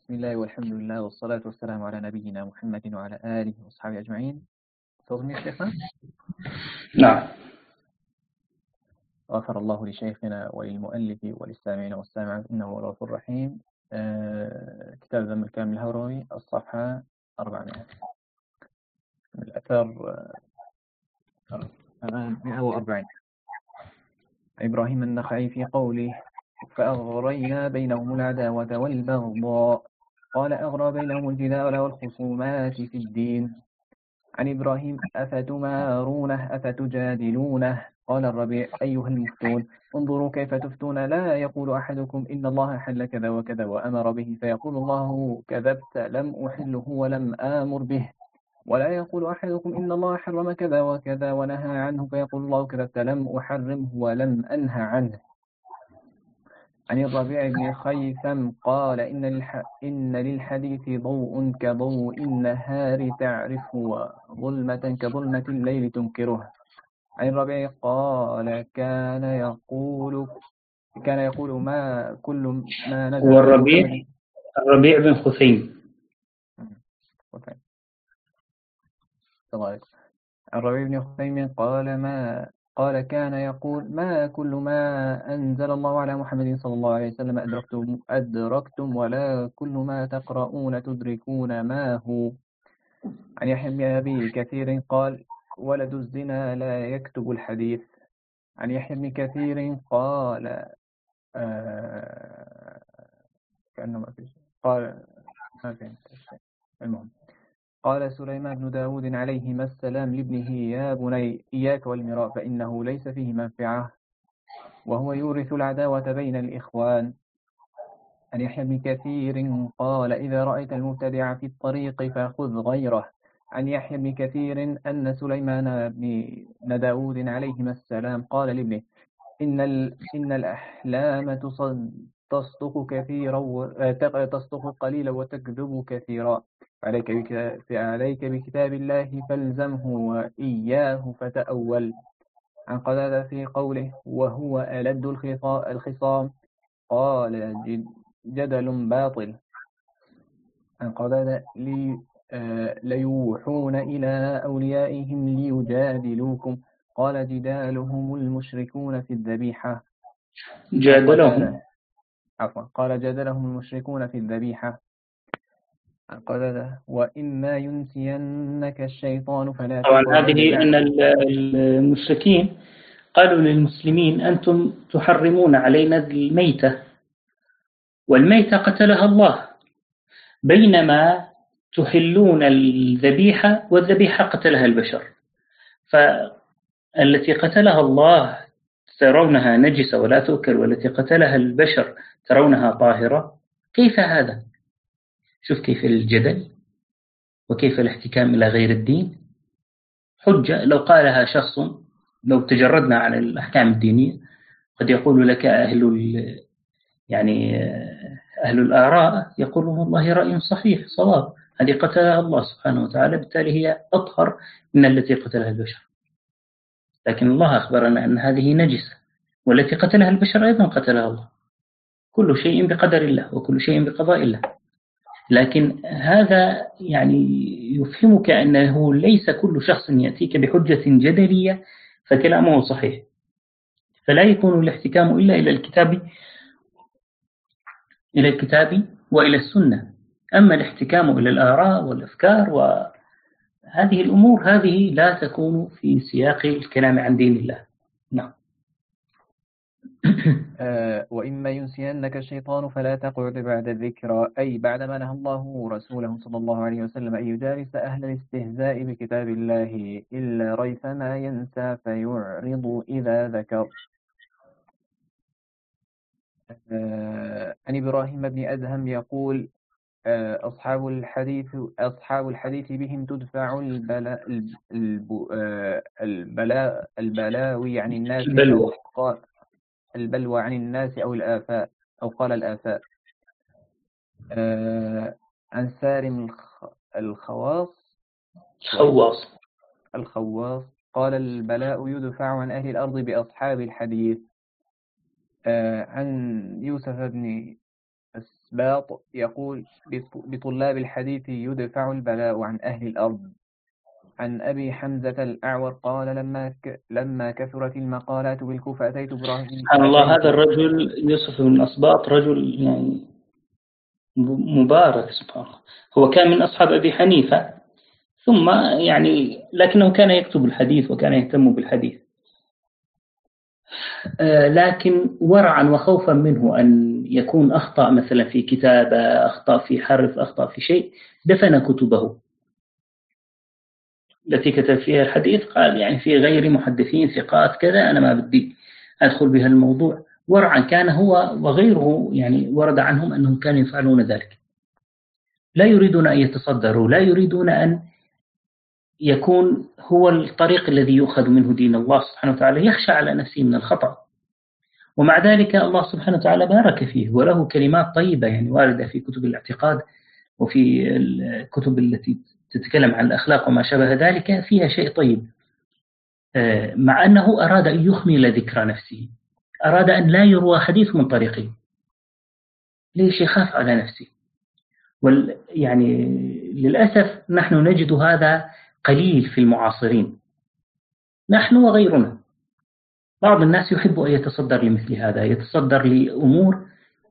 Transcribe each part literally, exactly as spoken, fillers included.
بسم الله والحمد لله والصلاة والسلام على نبينا محمد وعلى آله وصحبه أجمعين. صوتني شيخنا؟ نعم. غفر الله لشيخنا وللمؤلف وللسامعين والسامعات إنه هو الغفور الرحيم. آه كتاب ذم الكامل الهروي الصفحة أربعمائة من الأثر مئة وأربعين. إبراهيم النخعي في قوله فأغرينا بينهم العداوة والبغضاء قال أغرى بينهم الجدال والخصومات في الدين. عن إبراهيم أفتمارونه أفتجادلونه قال الربيع أيها المفتون انظروا كيف تفتون لا يقول أحدكم إن الله حل كذا وكذا وأمر به فيقول الله كذبت لم أحله ولم آمر به، ولا يقول أحدكم إن الله حرم كذا وكذا ونهى عنه فيقول الله كذبت لم أحرمه ولم أنهى عنه. عن الربيع بن خيثم قال إن, للح... إن للحديث ضوء كضوء النهار تعرفه وظلمة كظلمة الليل تنكره. عن الربيع قال كان يقول كان يقول ما كل ما نزل هو الربيع الربيع بن خثيم. الربيع بن خثيم قال ما قال كان يقول ما كل ما أنزل الله على محمد صلى الله عليه وسلم أدركتم, أدركتم ولا كل ما تقرؤون تدركون ما هو. عن يحيى بن أبي كثير قال ولد الزنا لا يكتب الحديث. عن يحيى بن كثير قال آه كأنه ما في شيء قال ما في شيء المهم قال سليمان بن داود عليهما السلام لابنه يا بني إياك والمراء فإنه ليس فيه منفعة وهو يورث العداوة بين الإخوان. عن يحيى بن كثير قال إذا رأيت المبتدع في الطريق فخذ غيره. عن يحيى بن كثير أن سليمان بن داود عليهما السلام قال لابنه إن, إن الأحلام تصدق كثيرا تصدق قليلا وتكذب كثيرا عليك عليك بكتاب الله فالزمه وإياه فتأول. عن قتادة في قوله وهو ألد الخصام قال جدل باطل. عن قتادة لي ليوحون إلى أوليائهم ليجادلوكم قال جدالهم المشركون في الذبيحة. جادلهم عفوا قال جادلهم المشركون في الذبيحة. قال وإما ينسينك الشيطان فلا طبعا تقعد هذه أن المشركين قالوا للمسلمين أنتم تحرمون علينا الميتة والميتة قتلها الله بينما تحلون الذبيحة والذبيحة قتلها البشر، فالتي قتلها الله ترونها نجسة ولا تؤكل والتي قتلها البشر ترونها طاهرة. كيف هذا؟ شوف كيف الجدل وكيف الاحتكام إلى غير الدين. حجة لو قالها شخص، لو تجردنا عن الأحكام الدينية، قد يقول لك أهل يعني أهل الآراء يقولون والله رأي صحيح صواب، هذه قتلها الله سبحانه وتعالى بالتالي هي أطهر من التي قتلها البشر، لكن الله أخبرنا أن هذه نجسة والتي قتلها البشر أيضا قتلها الله. كل شيء بقدر الله وكل شيء بقضاء الله، لكن هذا يعني يفهمك أنه ليس كل شخص يأتيك بحجة جدلية فكلامه صحيح، فلا يكون الاحتكام إلا إلى الكتاب إلى الكتاب وإلى السنة. أما الاحتكام إلى الآراء والأفكار وهذه الأمور هذه لا تكون في سياق الكلام عن دين الله. نعم. آه وإما ينسينك الشيطان فلا تقعد بعد الذكرى، أي بعدما نهى الله رسوله صلى الله عليه وسلم أن يجالس أهل الاستهزاء بكتاب الله إلا ريثما ينسى فيعرض إذا ذكر. آه عن إبراهيم بن أدهم يقول آه أصحاب الحديث أصحاب الحديث بهم تدفع البلاء البلاء البلاوي عن الناس البلوى. أو البلوى عن الناس أو الآفاء أو قال الآفاء. آه عن سالم الخواص خواص الخواص قال البلاء يدفع عن أهل الأرض بأصحاب الحديث. آه عن يوسف بن باط يقول بطلاب الحديث يدفع البلاء عن أهل الأرض. عن أبي حمزة الأعور قال لما ك... لما كثرت المقالات بالكوفة أتيت إبراهيم سبحان الله، أتيت هذا الرجل يوسف بن أسباط رجل يعني مبارك سبحان الله. هو كان من أصحاب أبي حنيفة، ثم يعني لكنه كان يكتب الحديث وكان يهتم بالحديث، لكن ورعا وخوفا منه أن يكون أخطأ مثلا في كتابة، أخطأ في حرف، أخطأ في شيء، دفن كتبه التي كتب فيها الحديث. قال يعني في غير محدثين ثقات كذا، أنا ما بدي أدخل بها الموضوع. ورعا كان هو وغيره، يعني ورد عنهم أنهم كانوا يفعلون ذلك، لا يريدون أن يتصدروا، لا يريدون أن يكون هو الطريق الذي يؤخذ منه دين الله سبحانه وتعالى، يخشى على نفسه من الخطأ. ومع ذلك الله سبحانه وتعالى بارك فيه، وله كلمات طيبة يعني واردة في كتب الاعتقاد وفي الكتب التي تتكلم عن الأخلاق وما شابه ذلك، فيها شيء طيب، مع أنه أراد أن يخمل ذكر نفسه، أراد أن لا يروى حديث من طريقه. ليش؟ يخاف على نفسه. وال يعني للأسف نحن نجد هذا قليل في المعاصرين، نحن وغيرنا. بعض الناس يحب أن يتصدر لمثل هذا، يتصدر لأمور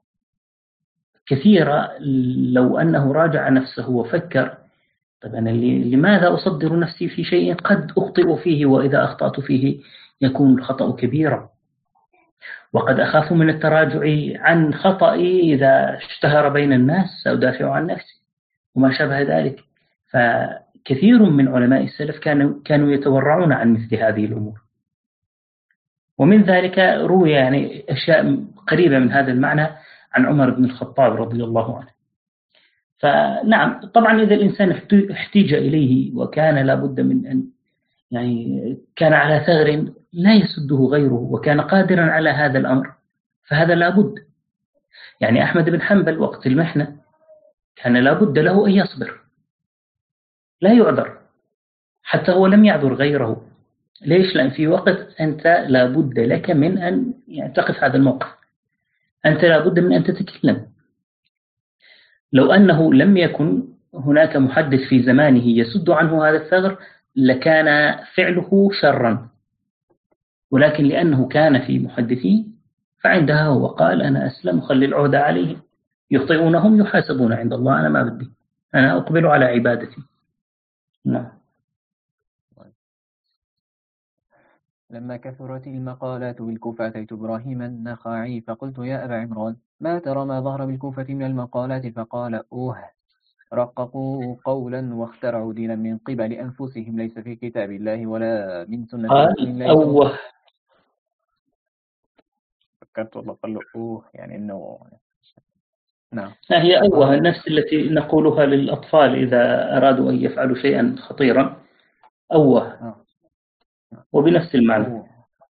كثيرة. لو أنه راجع نفسه وفكر، طيب أنا لماذا أصدر نفسي في شيء قد أخطئ فيه، وإذا أخطأت فيه يكون الخطأ كبيرا، وقد أخاف من التراجع عن خطئي إذا اشتهر بين الناس، سأدافع عن نفسي وما شابه ذلك. فكثير من علماء السلف كانوا كانوا يتورعون عن مثل هذه الأمور. ومن ذلك روي يعني أشياء قريبة من هذا المعنى عن عمر بن الخطاب رضي الله عنه. فنعم طبعا إذا الإنسان احتاج إليه وكان لابد من أن يعني كان على ثغر لا يسده غيره وكان قادرا على هذا الأمر، فهذا لابد. يعني أحمد بن حنبل وقت المحنة كان لابد له أن يصبر، لا يعذر، حتى هو لم يعذر غيره. ليش؟ لأن في وقت أنت لابد لك من أن يعني تقف هذا الموقف، أنت لابد من أن تتكلم. لو أنه لم يكن هناك محدث في زمانه يسد عنه هذا الثغر لكان فعله شرا، ولكن لأنه كان في محدثين فعندها هو قال أنا أسلم وخلي العهدة عليهم، يخطئونهم يحاسبون عند الله، أنا ما بدي، أنا أقبل على عبادتي. نعم. لما كثرت المقالات بالكوفة أتيت إبراهيم النخعي فقلت يا أبا عمران ما ترى ما ظهر بالكوفة من المقالات؟ فقال أوه رققوا قولا واخترعوا دينا من قبل أنفسهم ليس في كتاب الله ولا من سنة رسول الله. أوه فكرت والله قال له أوه يعني إنه نعم. هي أوه النفس التي نقولها للأطفال إذا أرادوا أن يفعلوا شيئا خطيرا، أوه، وبنفس المعنى.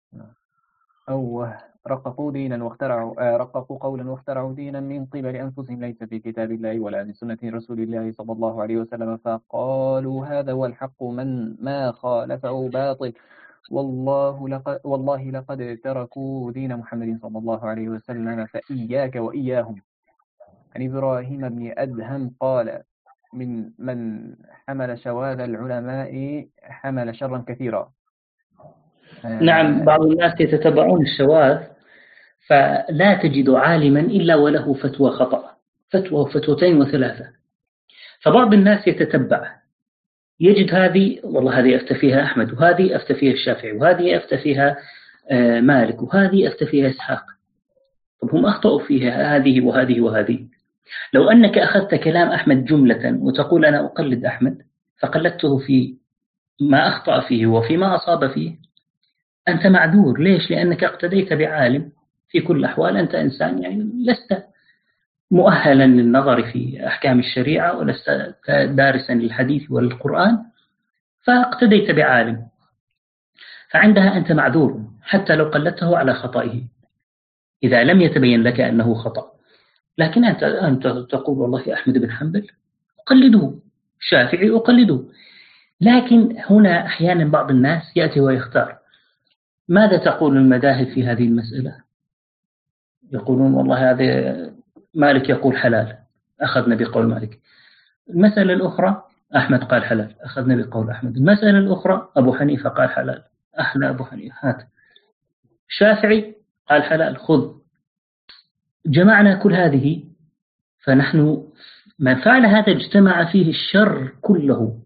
أوه رققوا دينا واخترعوا رققوا قولا واخترعوا دينا من قبل أنفسهم ليس في كتاب الله ولا من سنة رسول الله صلى الله عليه وسلم، فقالوا هذا هو الحق من ما خالفه باطل، والله لقد والله لقد تركوا دين محمد صلى الله عليه وسلم فإياك وإياهم. عن إبراهيم بن أدهم قال من من حمل شواذ العلماء حمل شرا كثيرا. نعم، بعض الناس يتتبعون الشواذ فلا تجد عالما إلا وله فتوى خطأ، فتوى وفتوتين وثلاثة. فبعض الناس يتتبع يجد هذه والله هذه أفتى فيها أحمد، وهذه أفتى فيها الشافعي، وهذه أفتى فيها مالك، وهذه أفتى فيها إسحاق. طب هم أخطأوا فيها هذه وهذه وهذه. لو أنك أخذت كلام أحمد جملة وتقول أنا أقلد أحمد فقلدته في ما أخطأ فيه وفيما أصاب فيه، أنت معذور. ليش؟ لأنك اقتديت بعالم. في كل الأحوال أنت إنسان يعني لست مؤهلا للنظر في أحكام الشريعة ولست دارسا للحديث والقرآن، فاقتديت بعالم، فعندها أنت معذور حتى لو قلدته على خطئه إذا لم يتبين لك أنه خطأ. لكن أنت أنت تقول والله أحمد بن حنبل أقلده، الشافعي أقلده. لكن هنا أحيانا بعض الناس يأتي ويختار. ماذا تقول المذاهب في هذه المسألة؟ يقولون والله هذا مالك يقول حلال، أخذنا بقول مالك. المسألة الأخرى أحمد قال حلال، أخذنا بقول أحمد. المسألة الأخرى أبو حنيفة قال حلال، أحلى أبو حنيفة هات. الشافعي قال حلال، خذ. جمعنا كل هذه، فنحن من فعل هذا اجتمع فيه الشر كله،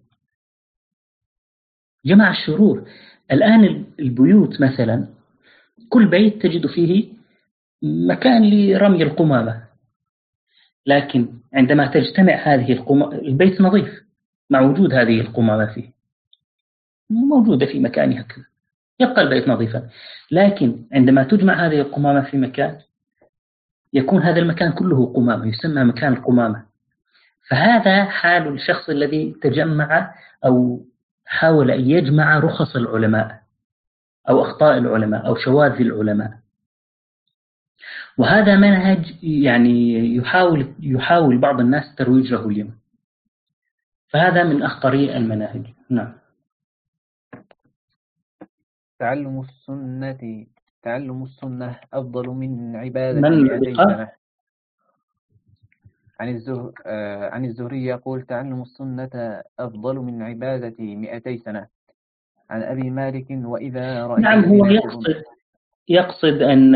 جمع الشرور. الآن البيوت مثلا، كل بيت تجد فيه مكان لرمي القمامة، لكن عندما تجتمع هذه القمامة، البيت نظيف مع وجود هذه القمامة فيه، موجودة في مكانها كذا، يبقى البيت نظيفا. لكن عندما تجمع هذه القمامة في مكان، يكون هذا المكان كله قمامة، يسمى مكان القمامة. فهذا حال الشخص الذي تجمع أو حاول أن يجمع رخص العلماء أو أخطاء العلماء أو شواذ العلماء. وهذا منهج يعني يحاول يحاول بعض الناس ترويج له اليوم، فهذا من أخطر المناهج. نعم. تعلم السنة تعلم السنة أفضل من عبادة من مئتي قال؟ سنة. عن الزهر آه عن الزهري يقول: تعلم السنة أفضل من عبادة مئتي سنة. عن أبي مالك: وإذا رأيت نعم، هو الذين يقولون يقصد يقصد أن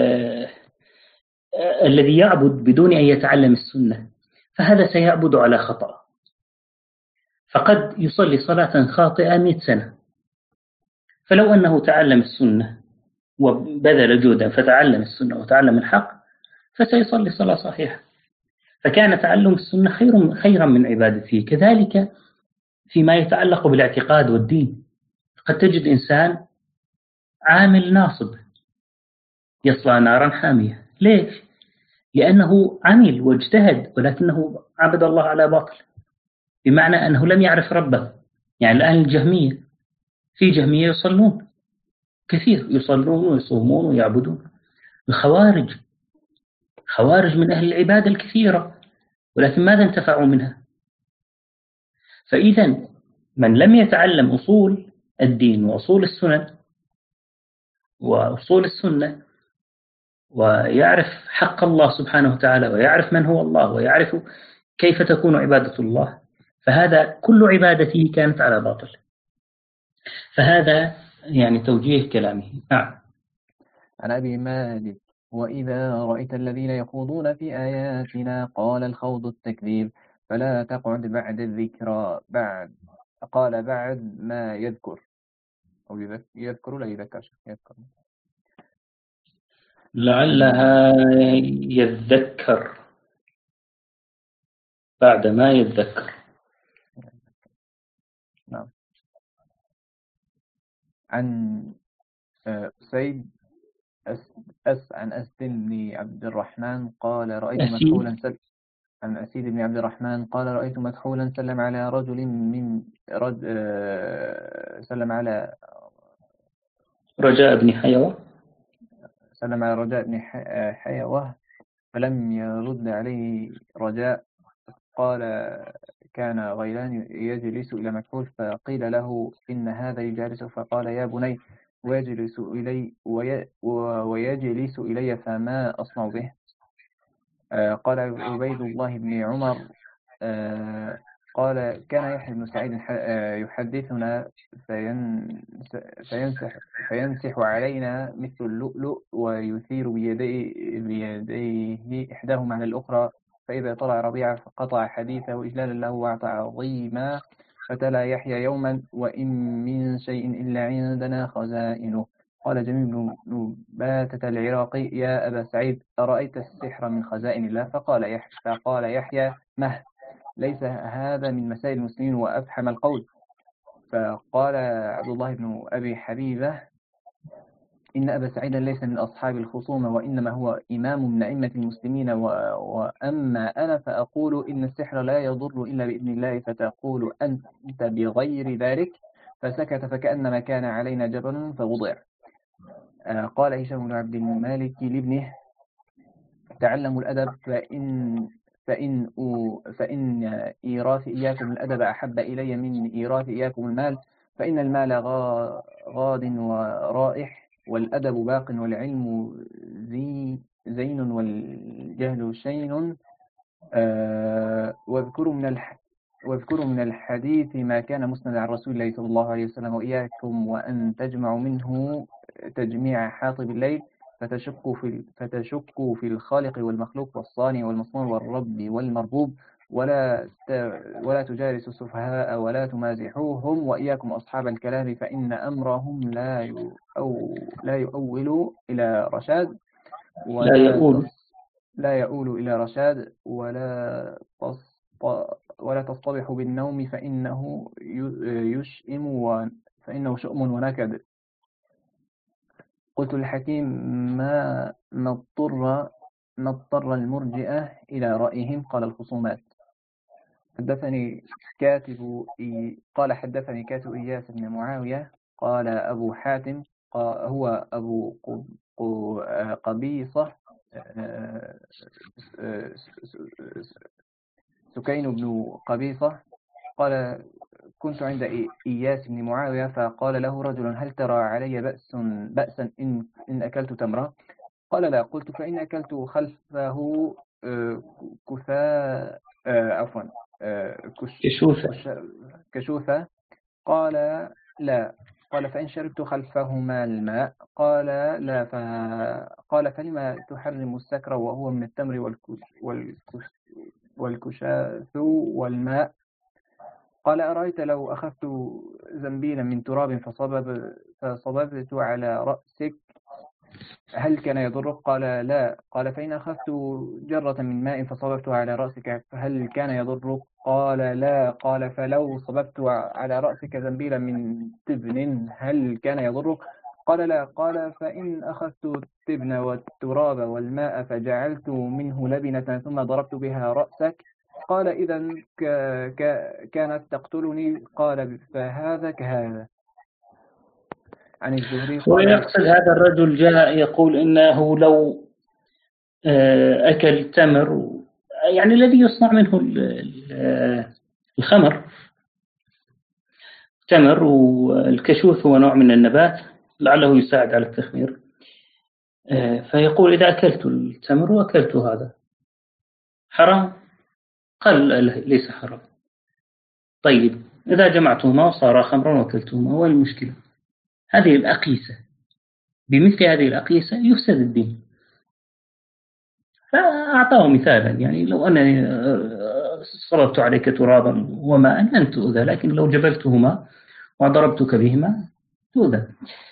الذي يعبد بدون أن يتعلم السنة فهذا سيعبد على خطأ، فقد يصلي صلاة خاطئة مئة سنة، فلو أنه تعلم السنة وبذل جهدا فتعلم السنة وتعلم الحق فسيصلي صلاة صحيحة. فكان تعلم السنة خير خيرا من عبادته. كذلك فيما يتعلق بالاعتقاد والدين، قد تجد إنسان عامل ناصب يصلى نارا حامية. ليش؟ لأنه عمل واجتهد ولكنه عبد الله على باطل، بمعنى أنه لم يعرف ربه. يعني الآن الجهمية، في جهمية يصلون كثير، يصلون ويصومون ويعبدون. الخوارج خوارج من أهل العبادة الكثيرة، ولكن ماذا انتفعوا منها؟ فإذا من لم يتعلم أصول الدين وأصول السنن وأصول السنة ويعرف حق الله سبحانه وتعالى ويعرف من هو الله ويعرف كيف تكون عبادة الله، فهذا كل عبادته كانت على باطل. فهذا يعني توجيه كلامه. نعم. عن أبي مالك: وإذا رأيت الذين يخوضون في آياتنا قال الخوض التكذيب، فلا تقعد بعد الذكرى بعد قال بعد ما يذكر أو يذكر, يذكر لا يذكر يذكر لعلها يذكر بعد ما يذكر. نعم. عن سيد أس, أس عن أسد بن عبد الرحمن قال: رأيت مكحولا سل عن أسيد بن عبد الرحمن قال: رأيت مكحولا سلم على رجل من رد سلم على رجاء بن حيوة سلم على رجاء بن حيوة فلم يرد عليه رجاء. قال: كان غيلان يجلس إلى مكحول فقيل له: إن هذا يجالس، فقال: يا بني، ويجلس إلي وي ويجلس إلي فما أصنع به؟ آه قال عبيد الله بن عمر: آه قال: كان يحيى بن سعيد يحدثنا فينسح, فينسح علينا مثل اللؤلؤ ويثير بيديه, بيديه إحداهما على الأخرى، فإذا طلع ربيعة فقطع حديثه إجلالا له وتعظيما، فتلا يحيى يوما: وإن من شيء إلا عندنا خزائنه. قال جميل بن نباتة العراقي: يا أبا سعيد، أرأيت السحر من خزائن الله؟ فقال يحيى, فقال يحيى: مه، ليس هذا من مسائل المسلمين وأفحم القول. فقال عبد الله بن أبي حبيبة: إن أبا سعيد ليس من أصحاب الخصومة، وإنما هو إمام من أئمة المسلمين، و... وأما أنا فأقول إن السحر لا يضر إلا بإذن الله، فتقول أنت بغير ذلك. فسكت فكأنما كان علينا جبل فوضع. آه قال هشام بن عبد المالك لابنه: تعلموا الأدب، فإن فإن فإن إيراث إياكم الأدب أحب إلي من إيراث إياكم المال، فإن المال غاد ورائح، والأدب باق، والعلم زين والجهل شين. آه واذكروا من الح واذكروا من الحديث ما كان مسند عن رسول الله صلى الله عليه وسلم، وإياكم وأن تجمعوا منه تجميع حاطب الليل، فتشكوا في فتشكوا في الخالق والمخلوق والصانع والمصنوع والرب والمربوب، ولا ولا تجالسوا السفهاء ولا تمازحوهم، وإياكم أصحاب الكلام فإن أمرهم لا أو لا يؤول إلى رشاد، لا ولا يؤول تص لا يؤول إلى رشاد، ولا تص ولا تصطبح بالنوم فإنه يشئم و... فإنه شؤم ونكد. قلت الحكيم ما ما اضطر ما اضطر المرجئة إلى رأيهم. قال الخصومات. حدثني كاتب إي... قال حدثني كاتب إياس بن معاوية قال أبو حاتم هو أبو قبيصة سكين بن قبيصة قال كنت عند إياس بن معاوية فقال له رجل هل ترى علي بأس بأسا إن, إن أكلت تمرة؟ قال لا. قلت فإن أكلت خلفه كثاء عفوا كشوثة؟ قال لا. قال فإن شربت خلفهما الماء؟ قال لا. قال فلما تحرم السكر وهو من التمر والكش والكش والكشاث والماء؟ قال أرأيت لو أخذت زنبيلا من تراب فصبب فصببت على رأسك هل كان يضرك؟ قال لا. قال فإن أخذت جرة من ماء فصببتها على رأسك فهل كان يضرك؟ قال لا. قال فلو صببت على رأسك زنبيلا من تبن هل كان يضرك؟ قال لا. قال فإن أخذت التبن والتراب والماء فجعلت منه لبنة ثم ضربت بها رأسك قال إذا كانت تقتلني. قال فهذا كهذا. عن الزهري قال ويقصد هذا الرجل جاء يقول إنه لو أكل تمر يعني الذي يصنع منه الخمر، تمر والكشوث هو نوع من النبات لعله يساعد على التخمير، فيقول إذا أكلت التمر وأكلت هذا حرام؟ قال ليس حرام. طيب إذا جمعتهما وصار خمرا وأكلتهما وين المشكلة؟ هذه الأقيسة، بمثل هذه الأقيسة يفسد الدين. فأعطاه مثالا يعني لو أنني صرفت عليك ترابا وماء لن تؤذى، لكن لو جبلتهما وضربتك بهما تؤذى.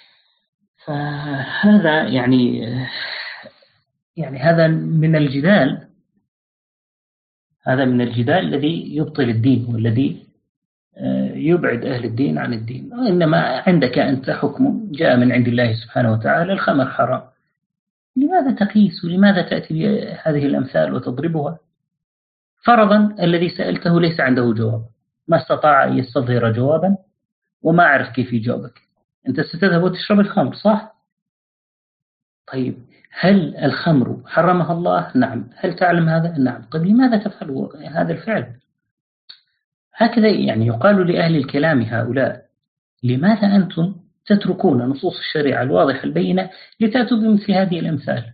فهذا يعني يعني هذا من الجدال هذا من الجدال الذي يبطل الدين والذي يبعد أهل الدين عن الدين. إنما عندك أنت حكم جاء من عند الله سبحانه وتعالى الخمر حرام، لماذا تقيس ولماذا تأتي بهذه الأمثال وتضربها؟ فرضا الذي سألته ليس عنده جواب، ما استطاع أن يستظهر جوابا وما أعرف كيف يجاوبك. أنت ستذهب وتشرب الخمر صح؟ طيب هل الخمر حرمها الله؟ نعم. هل تعلم هذا؟ نعم. طيب لماذا تفعل هذا الفعل؟ هكذا يعني يقال لأهل الكلام هؤلاء لماذا أنتم تتركون نصوص الشريعة الواضحة البينة لتأتوا بمثل هذه الأمثال؟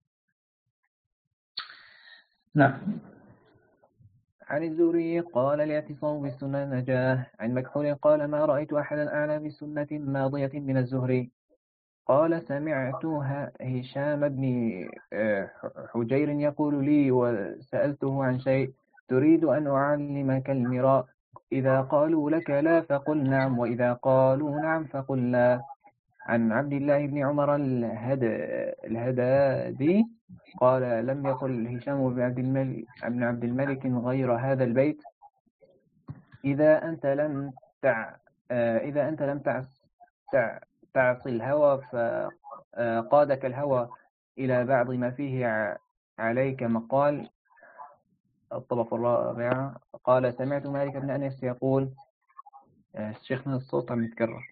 نعم. عن الزهري قال الاعتصام بالسنة نجاه. عن مكحول قال ما رأيت أحدا أعلى بسنة ماضية من الزهري. قال سمعت هشام بن حجير يقول لي وسألته عن شيء تريد أن أعلمك المراء إذا قالوا لك لا فقل نعم وإذا قالوا نعم فقل لا. عن عبد الله بن عمر الهدادي قال لم يقل هشام بن عبد الملك بن عبد الملك غير هذا البيت إذا أنت لم تع إذا أنت لم تعص تع تعصي الهوى فقادك الهوى إلى بعض ما فيه عليك مقال. الطبقة الرابعة قال سمعت مالك بن أنس يقول شيخنا الصوت عم يتكرر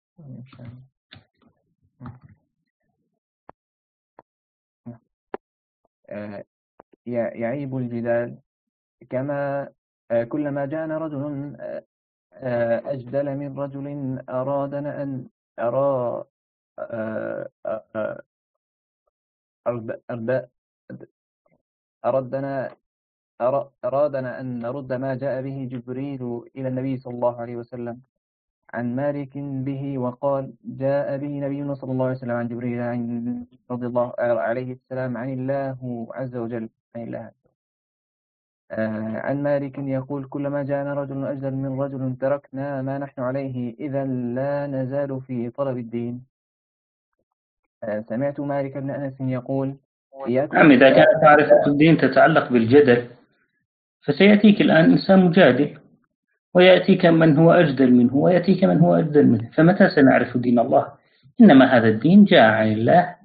يعيب الجدال كما كلما جاءنا رجل أجدل من رجل أرادنا أن أرى أردنا أرادنا أن نرد ما جاء به جبريل إلى النبي صلى الله عليه وسلم عن مالك به، وقال جاء به نبينا صلى الله عليه وسلم عن جبريل عن رضي الله عليه السلام عن الله عز وجل عن الله آه عن مالك يقول كلما جاءنا رجل أجدل من رجل تركنا ما نحن عليه إذا لا نزال في طلب الدين. آه سمعت مالك بن أنس يقول نعم، إذا كانت معرفة الدين تتعلق بالجدل فسيأتيك الآن إنسان مجادل، ويأتيك من هو أجدل منه، ويأتيك من هو أجدل منه، فمتى سنعرف دين الله؟ إنما هذا الدين جاء عن الله،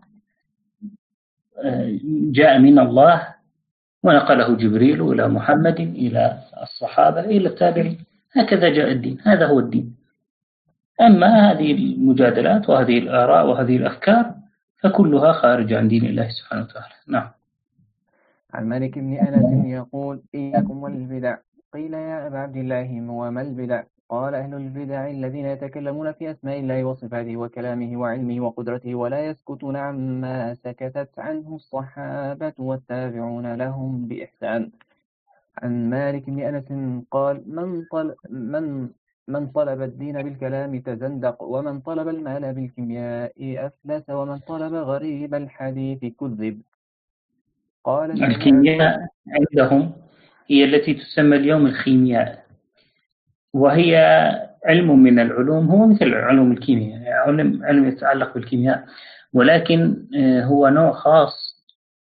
جاء من الله، ونقله جبريل إلى محمد إلى الصحابة إلى التابعين، هكذا جاء الدين، هذا هو الدين. أما هذه المجادلات وهذه الآراء وهذه الأفكار فكلها خارج عن دين الله سبحانه وتعالى. نعم. عن مالك بن أنس يقول إياكم والبدع. قيل يا أبا عبد الله وما البدع؟ قال أهل البدع الذين يتكلمون في أسماء الله وصفاته وكلامه وعلمه وقدرته ولا يسكتون عما سكتت عنه الصحابة والتابعون لهم بإحسان. عن مالك بن أنس قال من طلب, من من طلب الدين بالكلام تزندق، ومن طلب المال بالكيمياء أفلس، ومن طلب غريب الحديث كذب. قال الكيمياء عندهم هي التي تسمى اليوم الخيمياء، وهي علم من العلوم، هو مثل علوم الكيمياء، علم علم يتعلق بالكيمياء، ولكن هو نوع خاص.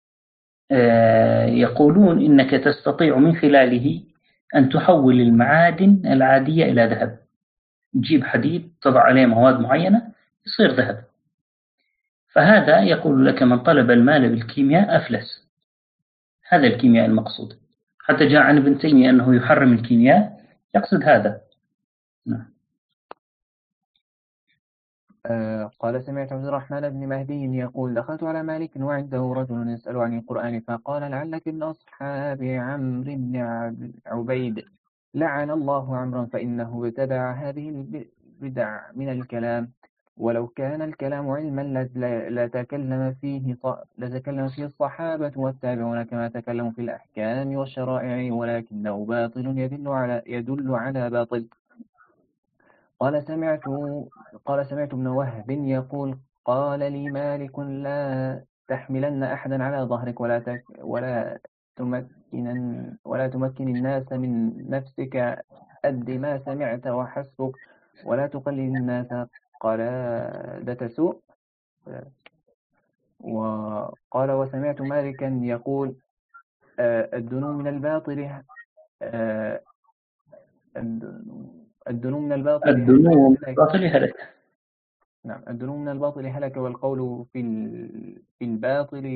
يقولون إنك تستطيع من خلاله أن تحول المعادن العادية إلى ذهب. تجيب حديد تضع عليه مواد معينة يصير ذهب. فهذا يقول لك من طلب المال بالكيمياء أفلس. هذا الكيمياء المقصود، حتى جاء عن ابن تيمية أنه يحرم الكيمياء، يقصد هذا. نعم. آه قال سمعت عبد الرحمن بن مهدي يقول دخلت على مالك وعنده رجل يسأل عن القرآن فقال لعلك من أصحاب عمرو بن عبيد لعن الله عمرا فإنه ابتدع هذه البدع من الكلام، ولو كان الكلام علما لتكلم فيه لتكلم فيه الصحابة والتابعون كما تكلموا في الأحكام والشرائع، ولكنه باطل يدل على يدل على باطل. قال سمعت قال سمعت ابن وهب يقول قال لي مالك لا تحملن أحدا على ظهرك ولا تك ولا تمكن ولا تمكن الناس من نفسك، أد ما سمعت وحسبك، ولا تقلل الناس قلادة سوء. وقال وسمعت مالكا يقول الدنو من الباطل الدنو من الباطل الدنو من الباطل هلك. نعم، الدنو من الباطل هلك، والقول في في الباطل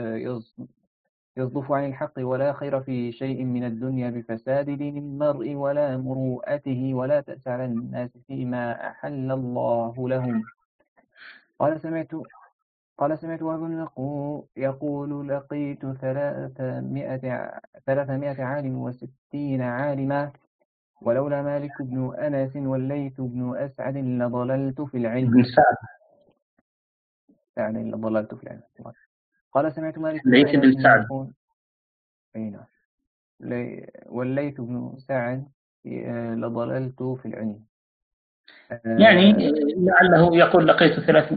يصدف عن الحق، ولا خير في شيء من الدنيا بفساد دين المرء ولا مروءته، ولا تأس على الناس فيما أحل الله لهم. قال سمعت قال سمعت وابن يقول لقيت ثلاثمائة ثلاثمائة عالم وستين عالما، ولولا مالك بن أنس والليث بن أسعد لضللت في العلم. بن سعد يعني لضللت في العلم. قال سمعت مالك ليث بن سعد أين والليث بن سعد لضللت في العلم. يعني لعله يقول لقيت ثلاث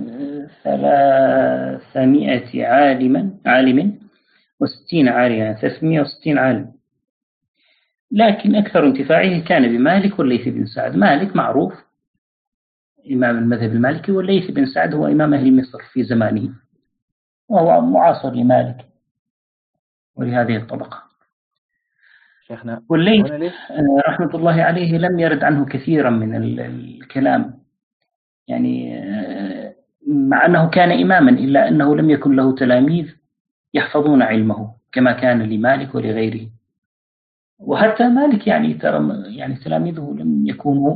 ثلاثمائة عالما عالم وستين عالما، ثلاثمائة وستين عالم، لكن أكثر انتفاعه كان بمالك والليث بن سعد. مالك معروف إمام المذهب المالكي، والليث بن سعد هو إمام أهل مصر في زمانه، وهو معاصر لمالك ولهذه الطبقة. شيخنا والليث رحمة الله عليه لم يرد عنه كثيرا من الكلام، يعني مع أنه كان إماما إلا أنه لم يكن له تلاميذ يحفظون علمه كما كان لمالك ولغيره. وحتى مالك يعني ترى يعني تلاميذه لم يكونوا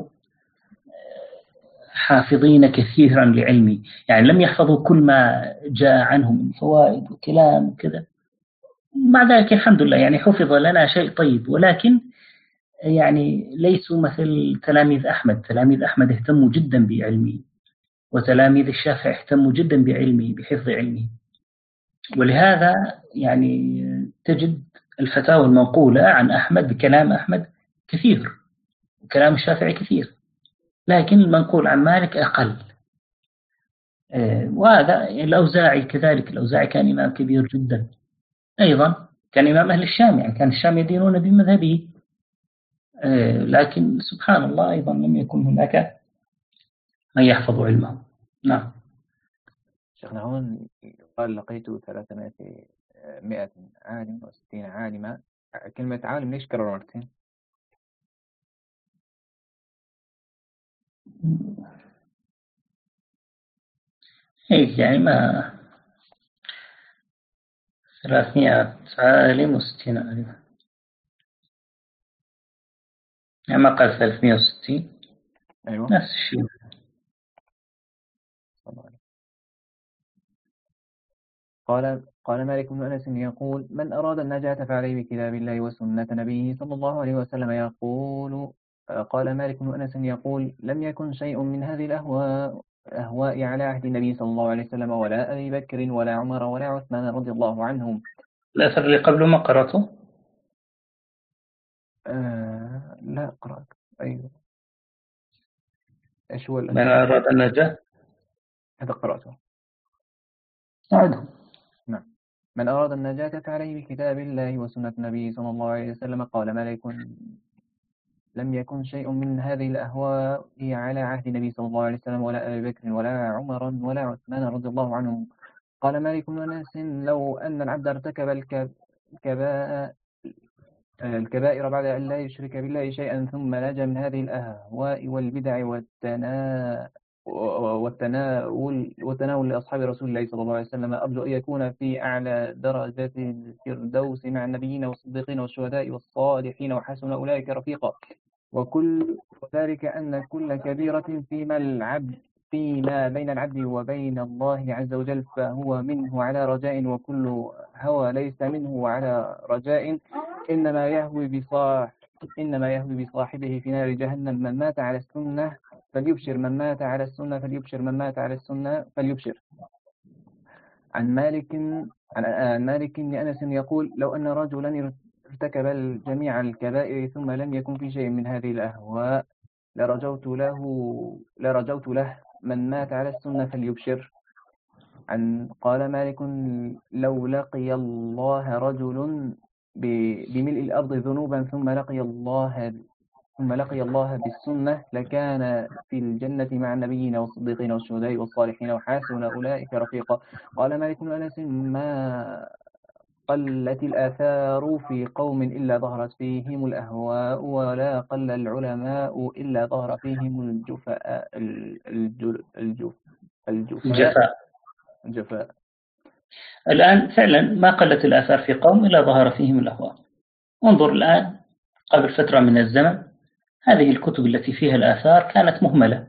حافظين كثيرا لعلمه، يعني لم يحفظوا كل ما جاء عنه من فوائد وكلام وكذا. مع ذلك الحمد لله يعني حفظ لنا شيء طيب، ولكن يعني ليسوا مثل تلاميذ أحمد. تلاميذ أحمد اهتموا جدا بعلمه، وتلاميذ الشافعي اهتموا جدا بعلمه بحفظ علمه. ولهذا يعني تجد الفتاوى المنقولة عن أحمد بكلام أحمد كثير، وكلام الشافعي كثير، لكن المنقول عن مالك أقل. وهذا الأوزاعي كذلك، الأوزاعي كان إمام كبير جدا أيضا، كان إمام أهل الشام، يعني كان الشام يدينون بمذهبه، لكن سبحان الله أيضا لم يكن هناك من يحفظ علمه. نعم. شيخنا هون قال لقيت ثلاثمائة مئة عالم وستين عالما، كلمة عالم ليش كرر مرتين؟ هيك يعني ما ثلاثمائة عالم وستين عالم، يعني ما قال ثلاثمائة وستين. أيوة نفس الشيء. قال قال مالك بن أنس يقول: من أراد النجاة فعليه بكتاب الله وسنة نبيه صلى الله عليه وسلم. يقول قال مالك بن أنس يقول: لم يكن شيء من هذه الأهواء أهواء على عهد النبي صلى الله عليه وسلم ولا أبي بكر ولا عمر ولا عثمان رضي الله عنهم. الأثر اللي قبله ما قرأته؟ آه لا قرأت. أيوة إيش هو من الأثر؟ أراد النجاة هذا قرأته. أعده. نعم. من أراد النجاة فعليه بكتاب الله وسنة النبي صلى الله عليه وسلم. قال مالك: لم يكن شيء من هذه الأهواء على عهد النبي صلى الله عليه وسلم ولا أبي بكر ولا عمر ولا عثمان رضي الله عنهم. قال مالك بن أنس: لو أن العبد ارتكب الكبائر الكبائر بعد أن لا يشرك بالله شيئا ثم نجا من هذه الأهواء والبدع والتنا والتناول والتناول لأصحاب رسول الله صلى الله عليه وسلم، أرجو أن يكون في أعلى درجات الفردوس مع النبيين والصديقين والشهداء والصالحين وحسن أولئك رفيقا. وكل ذلك أن كل كبيرة فيما العبد فيما بين العبد وبين الله عز وجل فهو منه على رجاء، وكل هوى ليس منه على رجاء إنما يهوي بصاح إنما يهوي بصاحبه في نار جهنم. من مات على السنة فليبشر من مات على السنة فليبشر من مات على السنة فليبشر. عن مالك عن مالك بن أنس يقول: لو أن رجلا ارتكب جميع الكبائر ثم لم يكن في شيء من هذه الأهواء لرجوت له لرجوت له من مات على السنة فليبشر. عن قال مالك: لو لقي الله رجل بملء الأرض ذنوبا ثم لقي الله ثم لقي الله بالسنة لكان في الجنة مع النبيين والصديقين والشهداء والصالحين وحسن أولئك رفيقا. قال مالك بن أنس: ما قلت الآثار في قوم إلا ظهرت فيهم الأهواء ولا قل العلماء إلا ظهر فيهم الجفاء الجفاء الجفاء. الجفاء. الآن فعلا ما قلت الآثار في قوم إلا ظهر فيهم الأهواء. انظر الآن قبل فترة من الزمن هذه الكتب التي فيها الآثار كانت مهملة.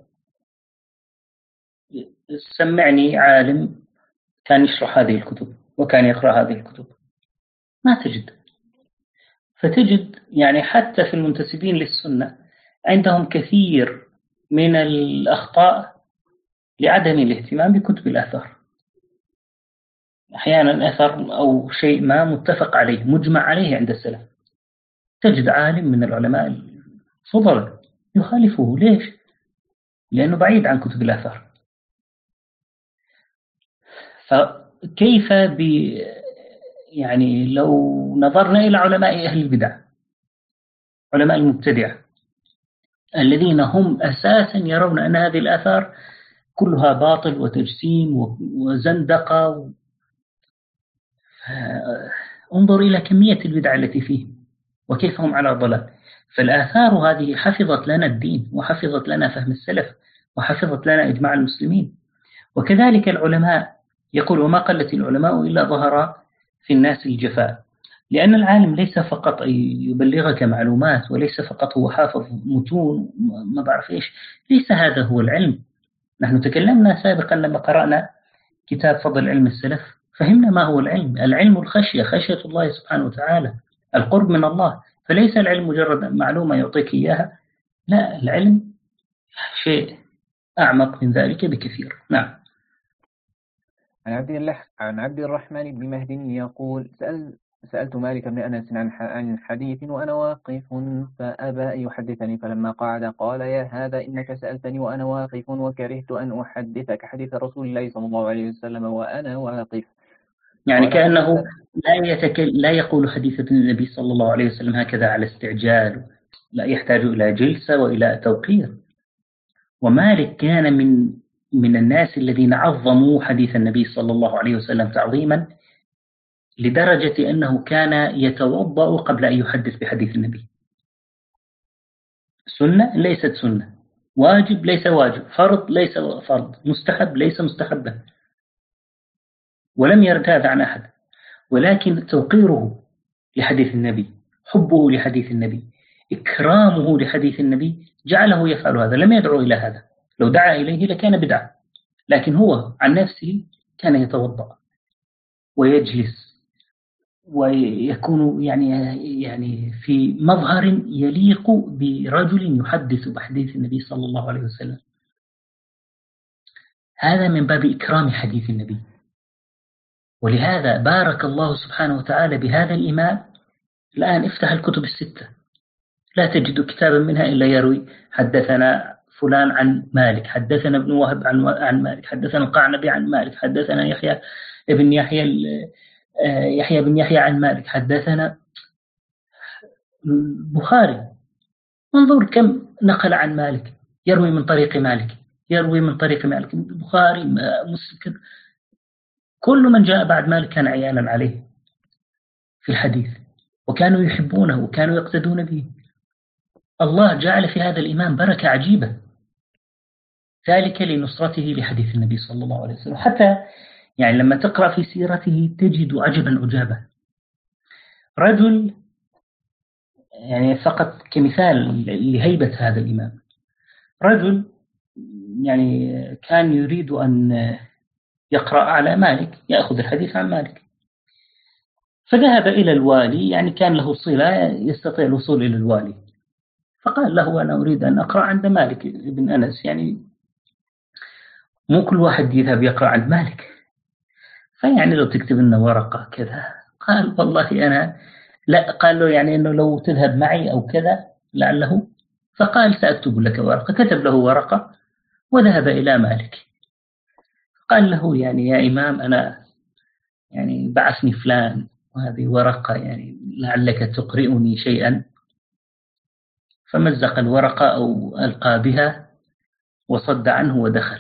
سمعني عالم كان يشرح هذه الكتب وكان يقرأ هذه الكتب، ما تجد. فتجد يعني حتى في المنتسبين للسنة عندهم كثير من الأخطاء لعدم الاهتمام بكتب الآثار. أحيانا أثر أو شيء ما متفق عليه مجمع عليه عند السلف، تجد عالم من العلماء الفضلاء يخالفه. ليش؟ لأنه بعيد عن كتب الآثار. فكيف ب يعني لو نظرنا إلى علماء أهل البدع، علماء المبتدعة الذين هم أساسا يرون أن هذه الآثار كلها باطل وتجسيم وزندقة. انظر إلى كمية البدع التي فيهم وكيف هم على ضلال. فالآثار هذه حفظت لنا الدين وحفظت لنا فهم السلف وحفظت لنا إجماع المسلمين. وكذلك العلماء يقول: وما قلت العلماء إلا ظهر في الناس الجفاء. لأن العالم ليس فقط يبلغك معلومات، وليس فقط هو حافظ متون ما بعرف إيش، ليس هذا هو العلم. نحن تكلمنا سابقا لما قرأنا كتاب فضل علم السلف فهمنا ما هو العلم. العلم الخشية، خشية الله سبحانه وتعالى، القرب من الله. فليس العلم مجرد معلومة يعطيك إياها، لا، العلم شيء أعمق من ذلك بكثير. نعم. عن عبد الله عن عبد الرحمن بن مهدي يقول سأل سألت مالك بن أنس عن عن حديث وأنا واقف فأبى أن يحدثني، فلما قعد قال: يا هذا إنك سألتني وأنا واقف وكرهت أن أحدثك حديث رسول الله صلى الله عليه وسلم وأنا واقف. يعني كأنه لا يتكل لا يقول حديث النبي صلى الله عليه وسلم هكذا على استعجال، لا، يحتاج إلى جلسة وإلى توقير. ومالك كان من من الناس الذين عظموا حديث النبي صلى الله عليه وسلم تعظيما، لدرجة أنه كان يتوضأ قبل أن يحدث بحديث النبي. سنة ليست سنة، واجب ليس واجب، فرض ليس فرض، مستحب ليس مستحبا، ولم يرد هذا عن أحد. ولكن توقيره لحديث النبي، حبه لحديث النبي، إكرامه لحديث النبي جعله يفعل هذا، لم يدعو إلى هذا. لو دعا إليه لكان بدعة، لكن هو عن نفسه كان يتوضأ ويجلس ويكون يعني يعني في مظهر يليق برجل يحدث بحديث النبي صلى الله عليه وسلم. هذا من باب إكرام حديث النبي. ولهذا بارك الله سبحانه وتعالى بهذا الإمام. الآن افتح الكتب الستة، لا تجد كتابا منها إلا يروي حدثنا فلان عن مالك، حدثنا ابن وهب عن عن مالك، حدثنا القعنبي عن مالك، حدثنا يحيى ابن يحيى يحيى بن يحيى عن مالك، حدثنا البخاري. انظر كم نقل عن مالك، يروي من طريق مالك، يروي من طريق مالك، البخاري، مسلم، كل من جاء بعد مالك كان عيانا عليه في الحديث، وكانوا يحبونه وكانوا يقتدون به. الله جعل في هذا الإمام بركة عجيبة، ذلك لنصرته لحديث النبي صلى الله عليه وسلم. حتى يعني لما تقرأ في سيرته تجد عجبا عجابا. رجل يعني فقط كمثال لهيبة هذا الإمام، رجل يعني كان يريد أن يقرأ على مالك، يأخذ الحديث عن مالك، فذهب إلى الوالي، يعني كان له صلة يستطيع الوصول إلى الوالي، فقال له: أنا أريد أن أقرأ عند مالك بن أنس، يعني مو كل واحد يذهب يقرأ عند مالك، فيعني لو تكتب لنا ورقة كذا. قال: والله أنا لا. قال له: يعني أنه لو تذهب معي أو كذا لعله. فقال: سأكتب لك ورقة. كتب له ورقة وذهب إلى مالك. قال له: يعني يا إمام، أنا يعني بعثني فلان وهذه ورقة، يعني لعلك تقرئني شيئا. فمزق الورقة أو ألقى بها وصد عنه ودخل.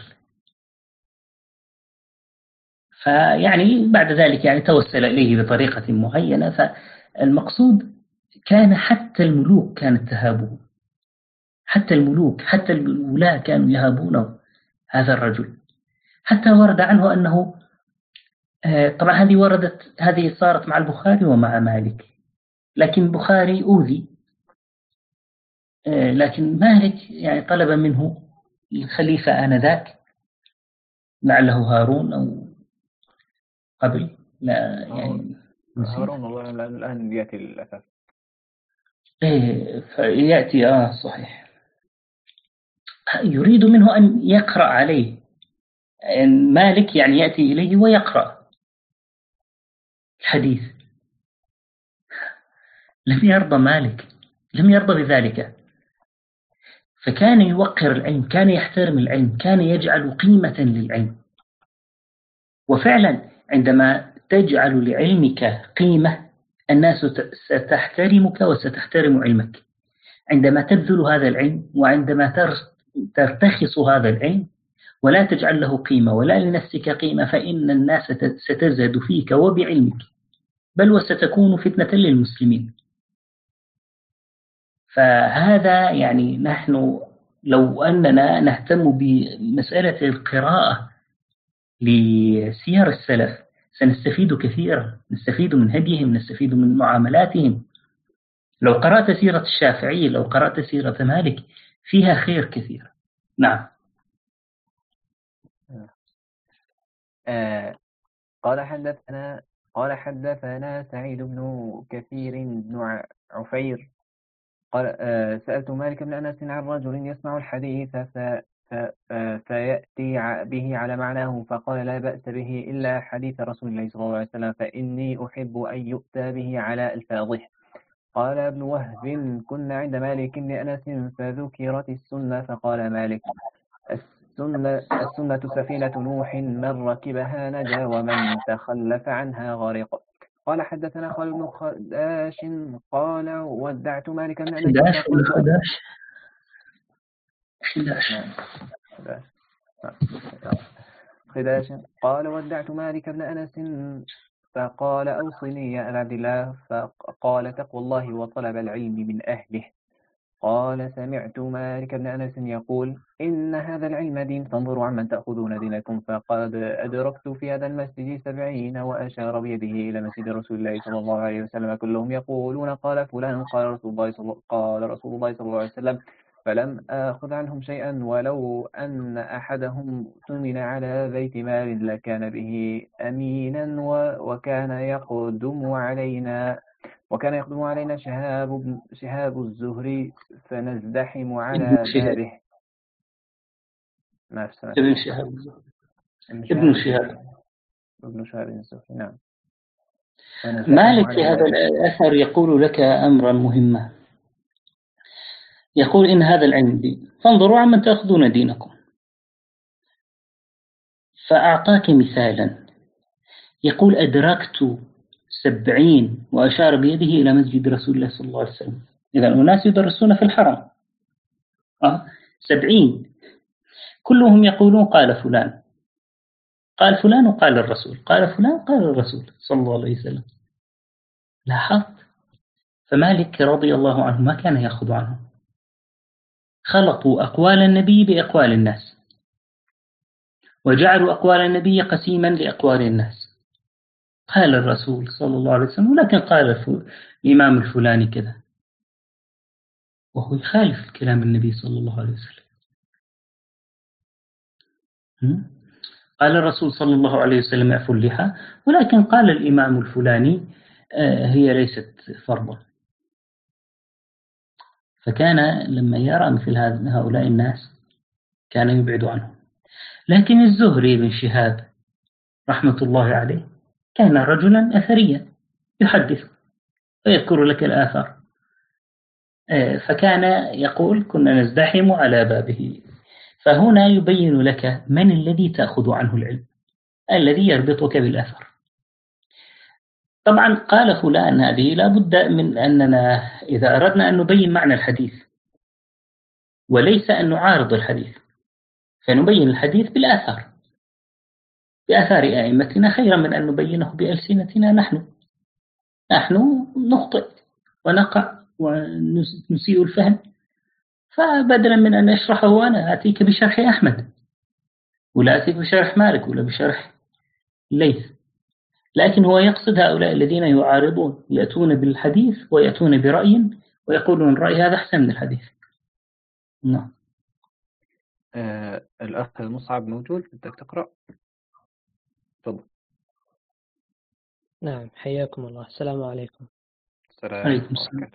فيعني بعد ذلك يعني توسل إليه بطريقة معينة. فالمقصود كان حتى الملوك كانت تهابه، حتى الملوك، حتى الولاة كانوا يهابونه هذا الرجل. حتى ورد عنه أنه طبعا هذه وردت هذه صارت مع البخاري ومع مالك، لكن البخاري أوذي، لكن مالك يعني طلب منه الخليفة آنذاك، لعله هارون أو قبل، لا يعني هارون والله الآن يأتي للأسف. إيه فيأتي آه صحيح، يريد منه أن يقرأ عليه. مالك يعني يأتي إليه ويقرأ الحديث. لم يرضى مالك، لم يرضى بذلك. فكان يوقر العلم، كان يحترم العلم، كان يجعل قيمة للعلم. وفعلا عندما تجعل لعلمك قيمة الناس ستحترمك وستحترم علمك. عندما تبذل هذا العلم وعندما ترتخص هذا العلم ولا تجعل له قيمة ولا لنفسك قيمة، فإن الناس ستزهد فيك وبعلمك، بل وستكون فتنة للمسلمين. فهذا يعني نحن لو أننا نهتم بمسألة القراءة لسير السلف سنستفيد كثيرا، نستفيد من هديهم، نستفيد من معاملاتهم. لو قرأت سيرة الشافعي، لو قرأت سيرة مالك، فيها خير كثير. نعم. آه قال حدثنا قال حدثنا سعيد بن كثير بن عفير قال آه سألت مالك بن أنس عن رجل يسمع الحديث فيأتي به على معناه، فقال لا بأس به إلا حديث رسول الله صلى الله عليه وسلم، فإني أحب أن يؤتى به على ألفاظه. قال ابن وهب كنا عند مالك بن أنس فذكرت السنة، فقال مالك السنة, السنة سفينة نوح، من ركبها نجا ومن تخلف عنها غرق. قال حدثنا خالد بن خداش قال ودعت مالك بن أنس خداش ولا فقلت خداش؟ خداش. خداش قال ودعت مالك بن أنس فقال أوصني يا أبا عبد الله، فقال تقوى الله وطلب العلم من أهله. قال سمعت مالك بن أنس يقول إن هذا العلم دين، فانظروا عمن تأخذون دينكم، فقد أدركت في هذا المسجد سبعين، وأشار بيده إلى مسجد رسول الله صلى الله عليه وسلم، كلهم يقولون قال فلان قال رسول الله صلى قال رسول الله صلى الله عليه وسلم، فلم آخذ عنهم شيئا، ولو أن أحدهم اؤتمن على بيت مال لكان به أمينا، وكان يقدم علينا وكان يقدم علينا شهاب شهاب الزهري فنزدحم على بابه. نفس ابن شهاب ابن شهاب ابن شهاب الزهري. نعم. مالك في هذا الأثر يقول لك أمرا مهما، يقول إن هذا العلم دين، فانظروا عمن تأخذون دينكم. فأعطاك مثالا، يقول أدركت سبعين، وأشار بيده إلى مسجد رسول الله صلى الله عليه وسلم. إذا الناس يدرسون في الحرم أه؟ سبعين كلهم يقولون قال فلان قال فلان وقال الرسول، قال فلان قال الرسول صلى الله عليه وسلم. لاحظت؟ فمالك رضي الله عنه ما كان يأخذ عنه، خلطوا أقوال النبي بأقوال الناس، وجعلوا أقوال النبي قسيما لأقوال الناس. قال الرسول صلى الله عليه وسلم، ولكن قال الإمام الفلاني كذا، وهو يخالف كلام النبي صلى الله عليه وسلم. قال الرسول صلى الله عليه وسلم اعفوا اللحى، ولكن قال الإمام الفلاني هي ليست فرضا. فكان لما يرى مثل هؤلاء الناس كان يبعد عنهم. لكن الزهري بن شهاب رحمة الله عليه كان رجلا أثريا يحدث ويذكر لك الآثار، فكان يقول كنا نزدحم على بابه. فهنا يبين لك من الذي تأخذ عنه العلم، الذي يربطك بالأثر. طبعا قال فلان هذه لا بد من أننا إذا أردنا أن نبين معنى الحديث وليس أن نعارض الحديث، فنبين الحديث بالآثار بآثار أئمتنا خيرا من أن نبينه بألسنتنا. نحن نحن نخطئ ونقع ونسيء الفهم، فبدلا من أن أشرحه أنا أتيك بشرح أحمد، ولا أتيك بشرح مالك، ولا بشرح ليث. لكن هو يقصد هؤلاء الذين يعارضون، يأتون بالحديث ويأتون برأي ويقولون الرأي هذا أحسن من الحديث. نعم. آه الأخ مصعب موجود، بدك تقرأ؟ تفضل. نعم، حياكم الله. السلام عليكم. السلام عليكم السلام.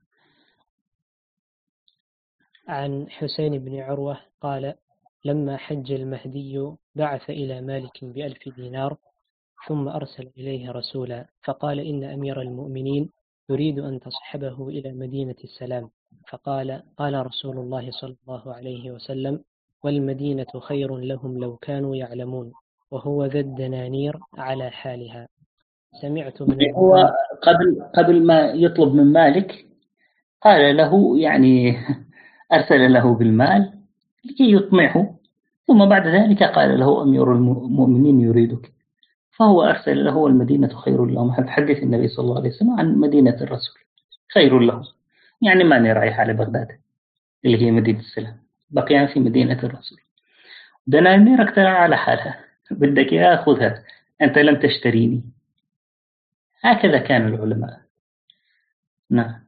عن حسين بن عروة قال لما حج المهدي بعث إلى مالك بألف دينار، ثم أرسل إليه رسولا فقال إن أمير المؤمنين يريد أن تصحبه إلى مدينة السلام، فقال قال رسول الله صلى الله عليه وسلم والمدينة خير لهم لو كانوا يعلمون، وهو ذا الدنانير على حالها. سمعت من هو قبل قبل ما يطلب من مالك قال له، يعني أرسل له بالمال لكي يطمعه، ثم بعد ذلك قال له أمير المؤمنين يريدك، فهو أرسل له المدينة خير لهم. حدث النبي صلى الله عليه وسلم عن مدينة الرسول خير لهم، يعني ما نرايح على بغداد اللي هي مدينة السلام، بقيان في مدينة الرسول. دنانيرك ترى على حالها، بدك يأخذها، أنت لم تشتريني. هكذا كان العلماء. نعم.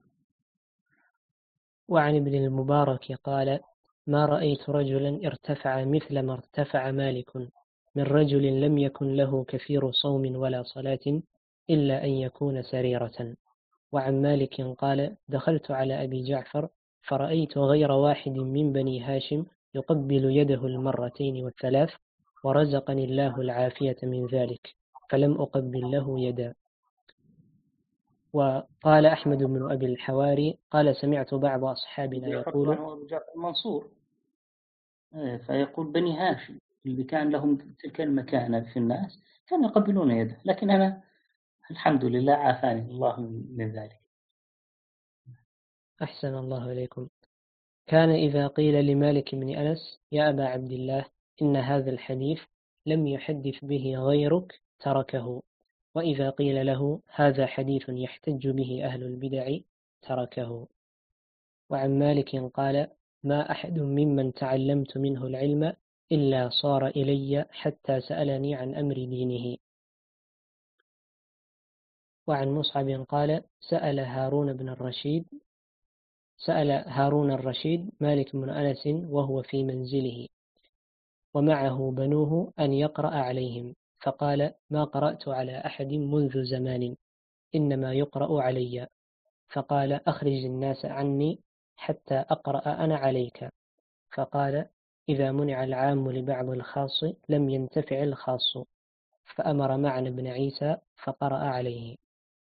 وعن ابن المبارك قال ما رأيت رجلا ارتفع مثل ما ارتفع مالك من رجل لم يكن له كثير صوم ولا صلاة إلا أن يكون سريرة. وعن مالك قال دخلت على أبي جعفر فرأيت غير واحد من بني هاشم يقبل يده المرتين والثلاث، ورزقني الله العافية من ذلك فلم أقبل له يدا. وقال أحمد بن أبي الحواري قال سمعت بعض أصحابنا يقول أبو جعفر المنصور، فيقول بني هاشم اللي كان لهم تلك المكانة في الناس كانوا يقبلون يده، لكن أنا الحمد لله عافاني الله من ذلك. أحسن الله إليكم. كان إذا قيل لمالك بن أنس يا أبا عبد الله إن هذا الحديث لم يحدث به غيرك تركه، وإذا قيل له هذا حديث يحتج به أهل البدع تركه. وعن مالك قال ما أحد ممن تعلمت منه العلم إلا صار إلي حتى سألني عن أمر دينه. وعن مصعب قال سأل هارون بن الرشيد سأل هارون الرشيد مالك بن أنس وهو في منزله ومعه بنوه أن يقرأ عليهم، فقال ما قرأت على أحد منذ زمان، إنما يقرأ علي. فقال أخرج الناس عني حتى أقرأ أنا عليك. فقال إذا منع العام لبعض الخاص لم ينتفع الخاص، فأمر معن بن عيسى فقرأ عليه.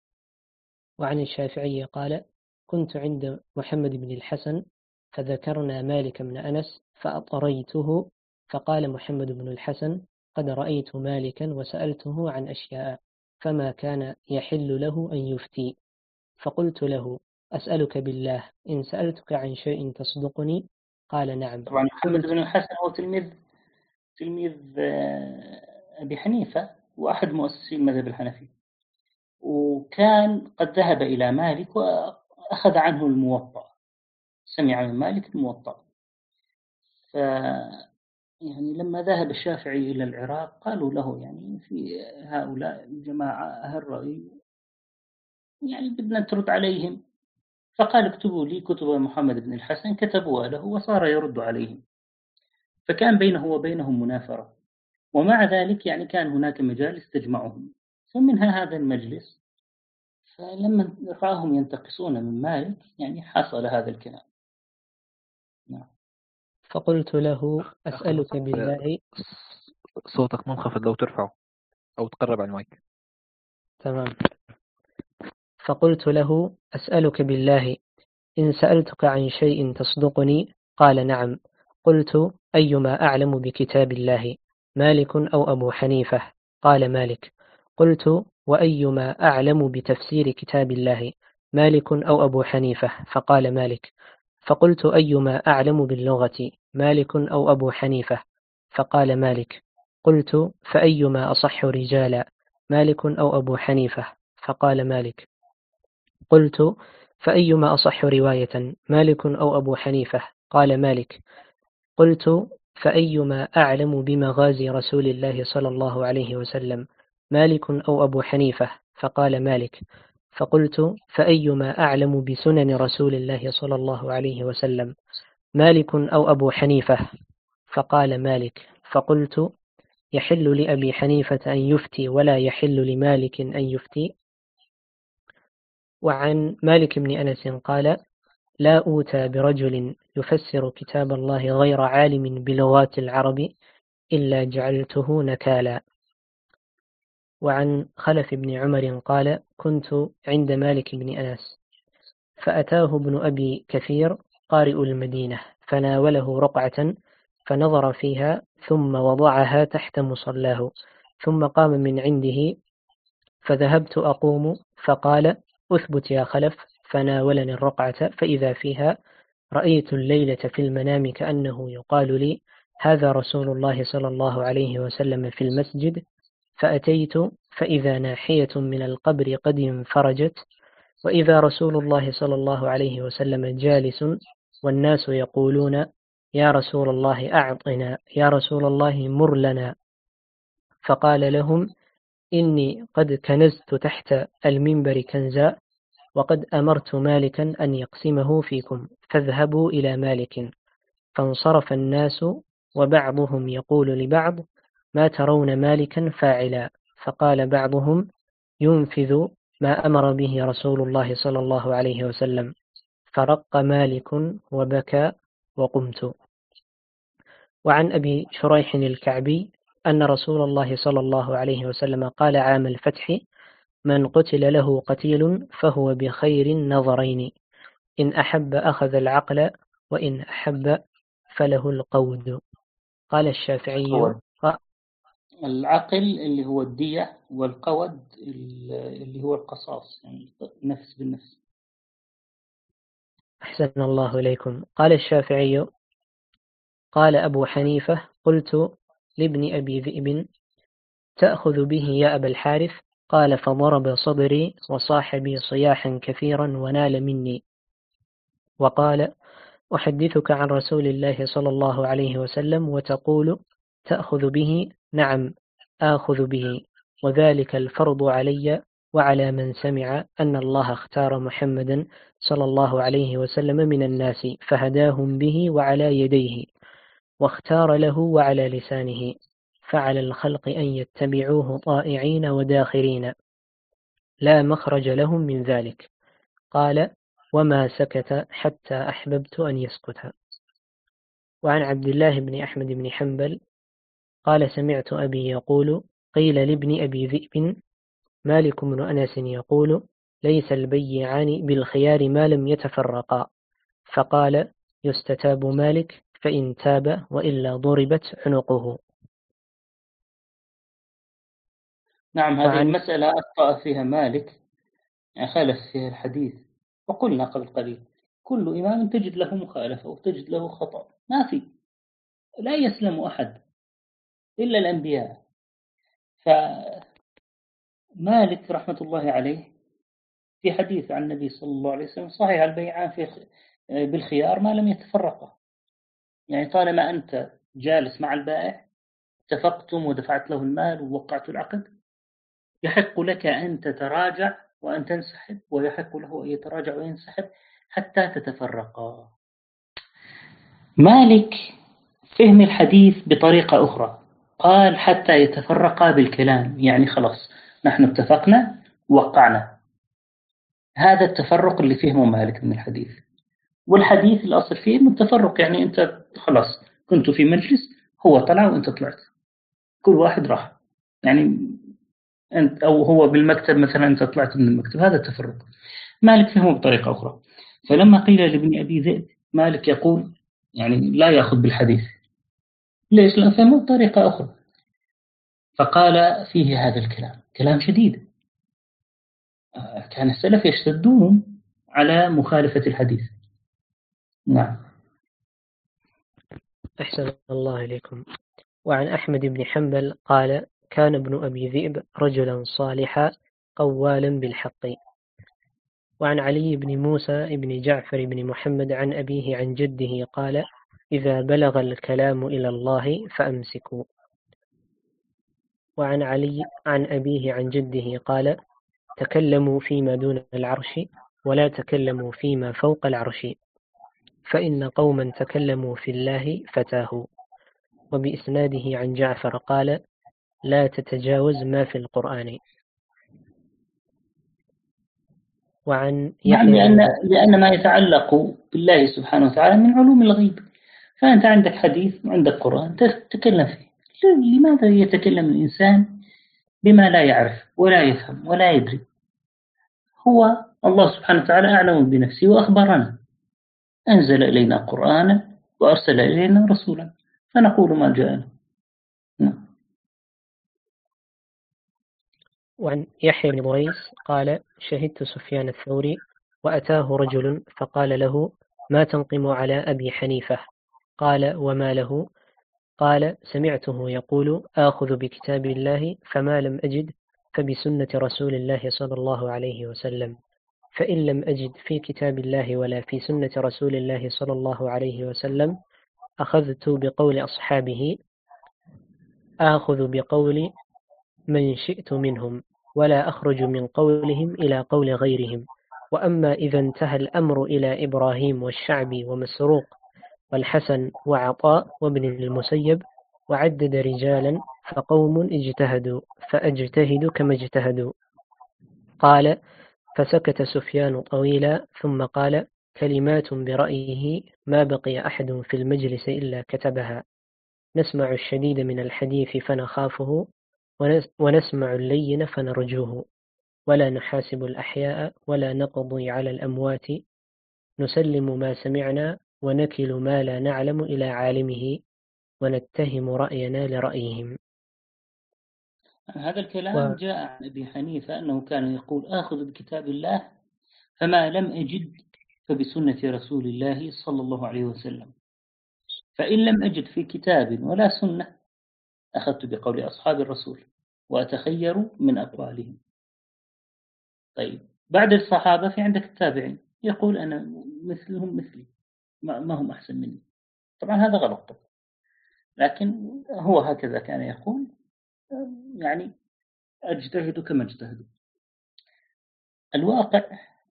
وعن الشافعي قال كنت عند محمد بن الحسن فذكرنا مالك بن أنس فأطريته، فقال محمد بن الحسن قد رأيت مالكا وسألته عن أشياء فما كان يحل له أن يفتي، فقلت له أسألك بالله إن سألتك عن شيء تصدقني؟ قال نعم. طبعا محمد بن الحسن هو تلميذ تلميذ أبي حنيفة وأحد مؤسسي المذهب الحنفي، وكان قد ذهب إلى مالك وأخذ عنه الموطأ، سمع من مالك الموطأ. ف يعني لما ذهب الشافعي إلى العراق قالوا له يعني في هؤلاء الجماعة أهل رأي يعني بدنا ترد عليهم، فقال اكتبوا لي كتب محمد بن الحسن، كتبوها له وصار يرد عليهم، فكان بينه وبينهم منافرة، ومع ذلك يعني كان هناك مجالس تجمعهم، فمنها هذا المجلس، فلما رآهم ينتقصون من مالك يعني حصل هذا الكلام. نعم. فقلت له أسألك بالله. صوتك منخفض لو ترفعه أو تقرب على المايك. تمام. فقلت له أسألك بالله إن سألتك عن شيء تصدقني؟ قال نعم. قلت أيما أعلم بكتاب الله، مالك أو أبو حنيفة؟ قال مالك. قلت وأيما أعلم بتفسير كتاب الله، مالك أو أبو حنيفة؟ فقال مالك. فقلت أيما أعلم باللغة، مالك أو أبو حنيفة؟ فقال مالك. قلت فأيما أصح رجالا، مالك أو أبو حنيفة؟ فقال مالك. قلت فأيما أصح رواية، مالك أو أبو حنيفة؟ قال مالك. قلت فأيما أعلم بمغازي رسول الله صلى الله عليه وسلم، مالك أو أبو حنيفة؟ فقال مالك. فقلت فأيما أعلم بسنن رسول الله صلى الله عليه وسلم، مالك أو أبو حنيفة؟ فقال مالك. فقلت يحل لأبي حنيفة أن يفتي ولا يحل لمالك أن يفتي. وعن مالك بن أنس قال لا أوتى برجل يفسر كتاب الله غير عالم بلغات العرب إلا جعلته نكالا. وعن خلف بن عمر قال كنت عند مالك بن أنس فأتاه ابن أبي كثير قارئ المدينة فناوله رقعة فنظر فيها ثم وضعها تحت مصلاه، ثم قام من عنده فذهبت أقوم فقال أثبت يا خلف، فناولني الرقعة فإذا فيها رأيت الليلة في المنام كأنه يقال لي هذا رسول الله صلى الله عليه وسلم في المسجد، فأتيت فإذا ناحية من القبر قد انفرجت، وإذا رسول الله صلى الله عليه وسلم جالس والناس يقولون يا رسول الله أعطنا، يا رسول الله مر لنا، فقال لهم إني قد كنزت تحت المنبر كنزا وقد أمرت مالكا أن يقسمه فيكم فاذهبوا إلى مالك. فانصرف الناس وبعضهم يقول لبعض ما ترون مالكا فاعلا، فقال بعضهم ينفذ ما أمر به رسول الله صلى الله عليه وسلم، فرق مالك وبكى وقمت. وعن أبي شريح الكعبي أن رسول الله صلى الله عليه وسلم قال عام الفتح: من قتل له قتيل فهو بخير النظرين، إن أحب أخذ العقل وإن أحب فله القود. قال الشافعي: العقل اللي هو الدية، والقود اللي هو القصاص، يعني نفس بالنفس. أحسن الله إليكم. قال الشافعي: قال أبو حنيفة: قلت لابن أبي ذئب: تأخذ به يا أبا الحارث؟ قال: فضرب صدري وصاح بي صياحا كثيرا ونال مني، وقال: أحدثك عن رسول الله صلى الله عليه وسلم وتقول تأخذ به؟ نعم آخذ به، وذلك الفرض علي وعلى من سمع أن الله اختار محمدا صلى الله عليه وسلم من الناس فهداهم به وعلى يديه، واختار له وعلى لسانه، فعلى الخلق أن يتبعوه طائعين وداخرين، لا مخرج لهم من ذلك. قال: وما سكت حتى أحببت أن يسكت. وعن عبد الله بن أحمد بن حنبل قال: سمعت أبي يقول: قيل لابن أبي ذئب: مالك بن أنس يقول: ليس البيعان بالخيار ما لم يتفرقا، فقال: يستتاب مالك، فإن تاب وإلا ضربت عنقه. نعم، هذه المسألة أخطأ فيها مالك، يعني خالف فيها الحديث. وقلنا قبل قليل كل إمام تجد له مخالفة وتجد له خطأ، ما في، لا يسلم أحد إلا الأنبياء. فمالك رحمة الله عليه في حديث عن النبي صلى الله عليه وسلم: صحيح البيعان في بالخيار ما لم يتفرقا، يعني طالما أنت جالس مع البائع اتفقتم ودفعت له المال ووقعت العقد، يحق لك أن تتراجع وأن تنسحب، ويحق له أن يتراجع وينسحب حتى تتفرقا. مالك فهم الحديث بطريقة أخرى، قال: حتى يتفرقا بالكلام، يعني خلاص نحن اتفقنا ووقعنا. هذا التفرق اللي فهمه مالك من الحديث. والحديث الأصل فيه إنه التفرق، يعني أنت خلاص كنت في مجلس، هو طلع وأنت طلعت، كل واحد راح، يعني أنت أو هو بالمكتب مثلا أنت طلعت من المكتب، هذا التفرق. مالك فهمه بطريقة أخرى. فلما قيل لابن أبي ذئب، مالك يقول يعني لا يأخذ بالحديث. ليش؟ لأنه فهمه بطريقة أخرى. فقال فيه هذا الكلام، كلام شديد. كان السلف يشتدون على مخالفة الحديث. نعم. أحسن الله إليكم. وعن أحمد بن حنبل قال: كان ابن أبي ذئب رجلا صالحا قوالا بالحق. وعن علي بن موسى بن جعفر بن محمد عن أبيه عن جده قال: إذا بلغ الكلام إلى الله فأمسكوا. وعن علي عن أبيه عن جده قال: تكلموا فيما دون العرش ولا تكلموا فيما فوق العرش، فإن قوما تكلموا في الله فتاهوا. وبإسناده عن جعفر قال: لا تتجاوز ما في القرآن. وعن نعم، لأن, لأن ما يتعلق بالله سبحانه وتعالى من علوم الغيب، فأنت عندك حديث وعندك قرآن تتكلم فيه. لماذا يتكلم الإنسان بما لا يعرف ولا يفهم ولا يدري؟ هو الله سبحانه وتعالى أعلم بنفسه وأخبرنا، أنزل إلينا قرآنا وأرسل إلينا رسولا، فنقول ما جاءنا. نعم. وعن يحيى بن بريس قال: شهدت سفيان الثوري وأتاه رجل فقال له: ما تنقم على أبي حنيفة؟ قال: وما له؟ قال: سمعته يقول: آخذ بكتاب الله، فما لم أجد فبسنة رسول الله صلى الله عليه وسلم، فإن لم أجد في كتاب الله ولا في سنة رسول الله صلى الله عليه وسلم أخذت بقول أصحابه، آخذ بقول من شئت منهم، ولا أخرج من قولهم إلى قول غيرهم. وأما إذا انتهى الأمر إلى إبراهيم والشعبي ومسروق والحسن وعطاء وابن المسيب وعدد رجالا فقوم اجتهدوا فأجتهد كما اجتهدوا. قال: فسكت سفيان طويلا ثم قال: كلمات برأيه ما بقي أحد في المجلس إلا كتبها. نسمع الشديد من الحديث فنخافه ونسمع اللين فنرجوه ولا نحاسب الأحياء ولا نقضي على الأموات نسلم ما سمعنا ونكل ما لا نعلم إلى عالمه ونتهم رأينا لرأيهم. هذا الكلام و... جاء عن أبي حنيفة أنه كان يقول آخذ بكتاب الله فما لم أجد فبسنة رسول الله صلى الله عليه وسلم، فإن لم أجد في كتاب ولا سنة أخذت بقول أصحاب الرسول وأتخير من أقوالهم. طيب بعد الصحابة في عندك التابعين يقول أنا مثلهم مثلي ما هم أحسن مني. طبعا هذا غلط، لكن هو هكذا كان يقول، يعني أجتهد كما اجتهد. الواقع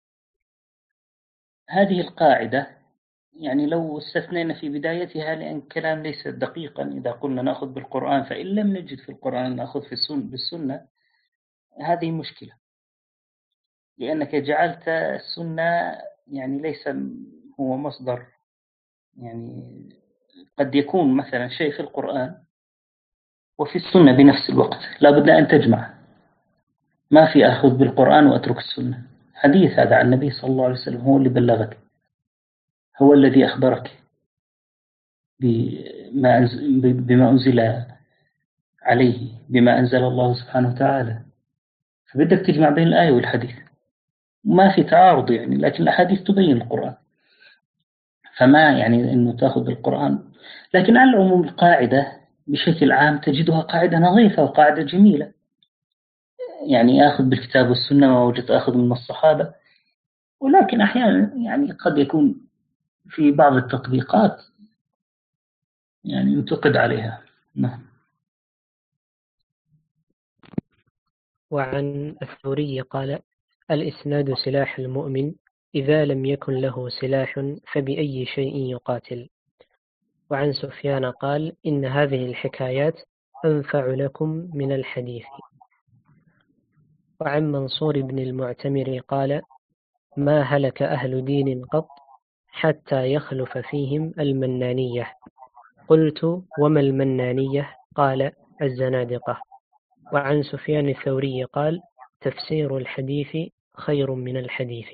هذه القاعدة يعني لو استثنينا في بدايتها، لأن الكلام ليس دقيقا، إذا قلنا نأخذ بالقرآن فإن لم نجد في القرآن نأخذ في السنة بالسنة، هذه مشكلة، لأنك جعلت السنة يعني ليس هو مصدر، يعني قد يكون مثلا شيء في القرآن وفي السنة بنفس الوقت، لا بد أن تجمع، ما في أخذ بالقرآن وأترك السنة. حديث هذا عن النبي صلى الله عليه وسلم هو اللي بلغك، هو الذي أخبرك بما بما أنزل عليه، بما أنزل الله سبحانه وتعالى، فبدك تجمع بين الآية والحديث، ما في تعارض يعني، لكن الأحاديث تبين القرآن، فما يعني أنه تأخذ بالقرآن. لكن على العموم القاعدة بشكل عام تجدها قاعدة نظيفة وقاعدة جميلة، يعني آخذ بالكتاب والسنة ما وجدت آخذ من الصحابة، ولكن أحيانا يعني قد يكون في بعض التطبيقات يعني ينتقد عليها. نعم. وعن الثوري قال الإسناد سلاح المؤمن إذا لم يكن له سلاح فبأي شيء يقاتل. وعن سفيان قال إن هذه الحكايات أنفع لكم من الحديث. وعن منصور بن المعتمر قال ما هلك أهل دين قط حتى يخلف فيهم المنانية. قلت وما المنانية؟ قال الزنادقة. وعن سفيان الثوري قال تفسير الحديث خير من الحديث.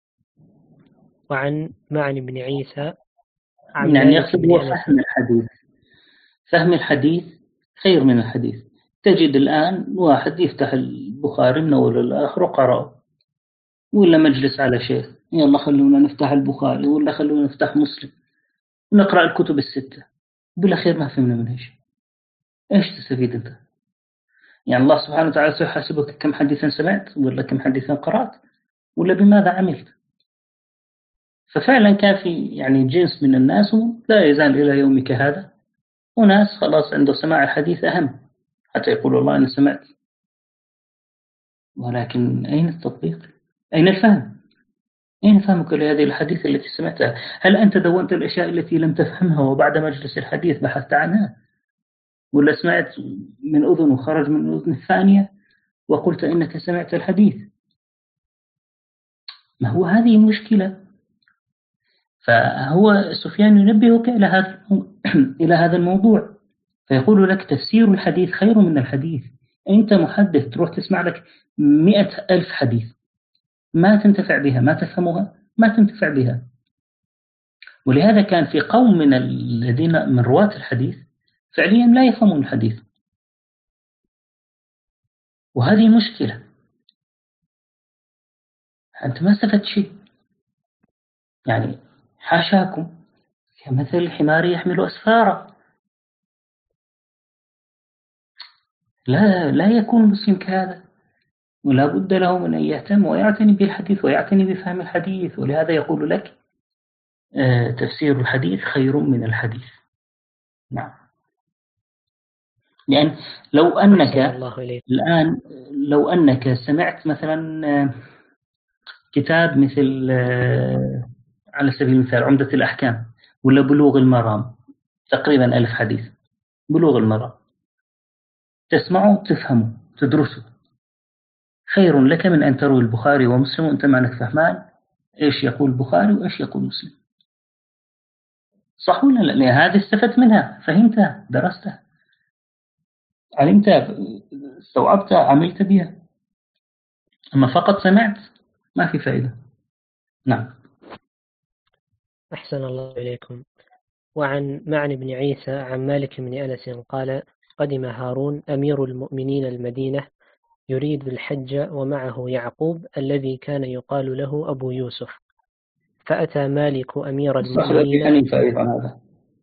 وعن معن بن عيسى عن يعني يقصد هو فهم الحديث، فهم الحديث خير من الحديث. تجد الآن واحد يفتح البخاري من أول الآخر وقرأه، ولا مجلس على شيء يلا خلونا نفتح البخاري ولا خلونا نفتح مسلم ونقرأ الكتب الستة، بالأخير ما فهمنا منها شيء. إيش تستفيد أنت؟ يعني الله سبحانه وتعالى سيحاسبك كم حديثا سمعت ولا كم حديثا قرأت ولا بماذا عملت. ففعلا كان في يعني جنس من الناس لا يزال إلى يومك هذا، وناس خلاص عنده سماع الحديث أهم، حتى يقول والله أنا سمعت، ولكن أين التطبيق؟ أين الفهم؟ أين فهمك لهذه الحديث التي سمعتها؟ هل أنت دونت الأشياء التي لم تفهمها وبعد مجلس الحديث بحثت عنها، ولا سمعت من أذن وخرج من الأذن الثانية وقلت إنك سمعت الحديث؟ ما هو هذه مشكلة. فهو سفيان ينبهك إلى هذا إلى هذا الموضوع، فيقول لك تفسير الحديث خير من الحديث. أنت محدث تروح تسمع لك مئة ألف حديث ما تنتفع بها، ما تفهمها، ما تنتفع بها. ولهذا كان في قوم من الذين من رواة الحديث فعليا لا يفهمون الحديث، وهذه مشكلة. أنت ما استفدت شيء، يعني حاشاكم كمثل الحمار يحمل أسفارا. لا لا يكون مسلم كهذا، ولا بد له من أن يهتم ويعتني بالحديث ويعتني بفهم الحديث. ولهذا يقول لك آه تفسير الحديث خير من الحديث. نعم. لأن لو أنك الآن لو أنك سمعت مثلا كتاب مثل آه على سبيل المثال عمدة الأحكام ولا بلوغ المرام، تقريبا ألف حديث بلوغ المرام، تسمعه تفهمه تدرسه، خير لك من أن تروي البخاري ومسلم وأنت معنك فهمان إيش يقول البخاري وإيش يقول مسلم. صح ولا لا؟ هذه استفدت منها، فهمتها، درستها، علمتها، استوعبتها، عملت بها. أما فقط سمعت ما في فائدة. نعم. أحسن الله إليكم. وعن معن بن عيسى عن مالك بن أنس قال: قدم هارون أمير المؤمنين المدينة يريد الحج ومعه يعقوب الذي كان يقال له أبو يوسف، فأتى مالك أمير صح، أبي المؤمنين حنيفة أيضا هذا.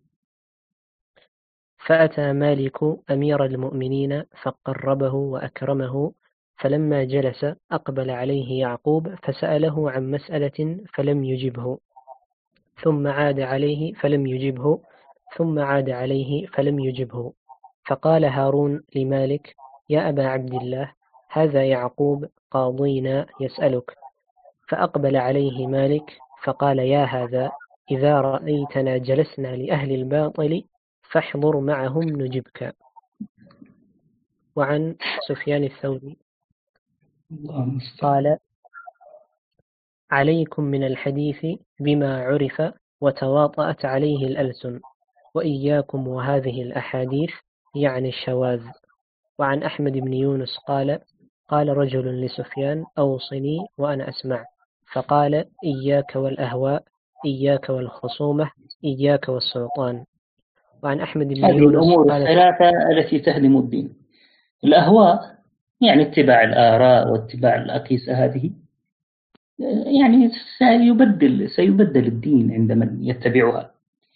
فأتى مالك أمير المؤمنين فقربه وأكرمه، فلما جلس أقبل عليه يعقوب فسأله عن مسألة فلم يجبه، ثم عاد عليه فلم يجبه، ثم عاد عليه فلم يجبه. فقال هارون لمالك: يا أبا عبد الله، هذا يعقوب قاضينا يسألك. فأقبل عليه مالك فقال: يا هذا، إذا رأيتنا جلسنا لأهل الباطل فاحضر معهم نجبك. وعن سفيان الثوري قال: عليكم من الحديث بما عرف وتواطأت عليه الألسن، وإياكم وهذه الأحاديث، يعني الشواذ. وعن أحمد بن يونس قال: قال رجل لسفيان: أوصني وأنا أسمع. فقال: إياك والأهواء، إياك والخصومة، إياك والسلطان. وعن أحمد بن هذه يونس الأمور قال: الثلاثة التي تهدم الدين. الأهواء يعني اتباع الآراء واتباع الأقيسة، هذه يعني سيبدل سيبدل الدين عند من يتبعها.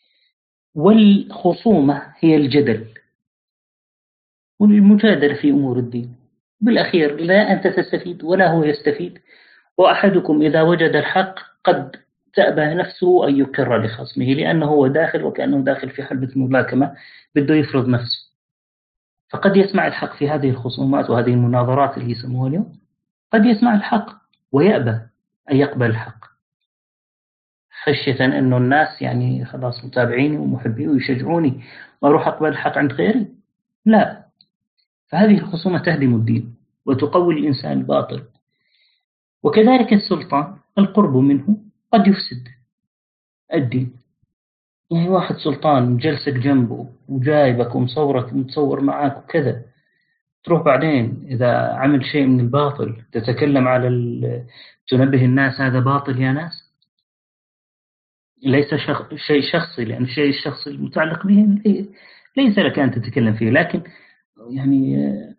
والخصومة هي الجدل والمجادلة في أمور الدين. بالأخير لا أنت تستفيد ولا هو يستفيد، وأحدكم إذا وجد الحق قد تأبى نفسه أن يقر لخصمه، لأنه هو داخل وكأنه داخل في حلبة ملاكمة بده يفرض نفسه. فقد يسمع الحق في هذه الخصومات وهذه المناظرات اللي يسموها اليوم، قد يسمع الحق ويأبى أن يقبل الحق، خشية أنه الناس يعني خلاص متابعيني ومحبيني ويشجعوني وأروح أقبل الحق عند غيري. لا، فهذه الخصومة تهدم الدين وتقوي الإنسان الباطل. وكذلك السلطان، القرب منه قد يفسد الدين. يعني واحد سلطان جلسك جنبه وجايبك ومصورك ومتصور معاك وكذا، تروح بعدين إذا عمل شيء من الباطل تتكلم على تنبه الناس هذا باطل يا ناس. ليس شخ... شيء شخصي، لأن الشيء الشخصي المتعلق به ليس لك أن تتكلم فيه، لكن يعني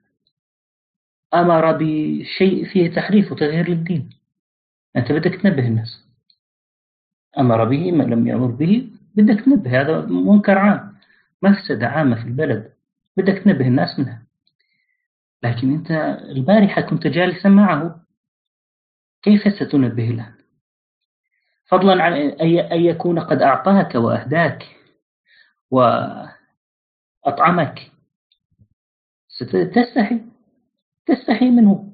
أمر بشيء فيه تحريف وتغيير للدين، أنت بدك تنبه الناس. أمر به ما لم يأمر به، بدك تنبه، هذا منكر عام، مفسدة عامة في البلد، بدك تنبه الناس منها. لكن أنت البارحة كنت جالسا معه، كيف ستنبه الآن؟ فضلا عن أن يكون قد أعطاك وأهداك وأطعمك، ستستحي تستحي منه.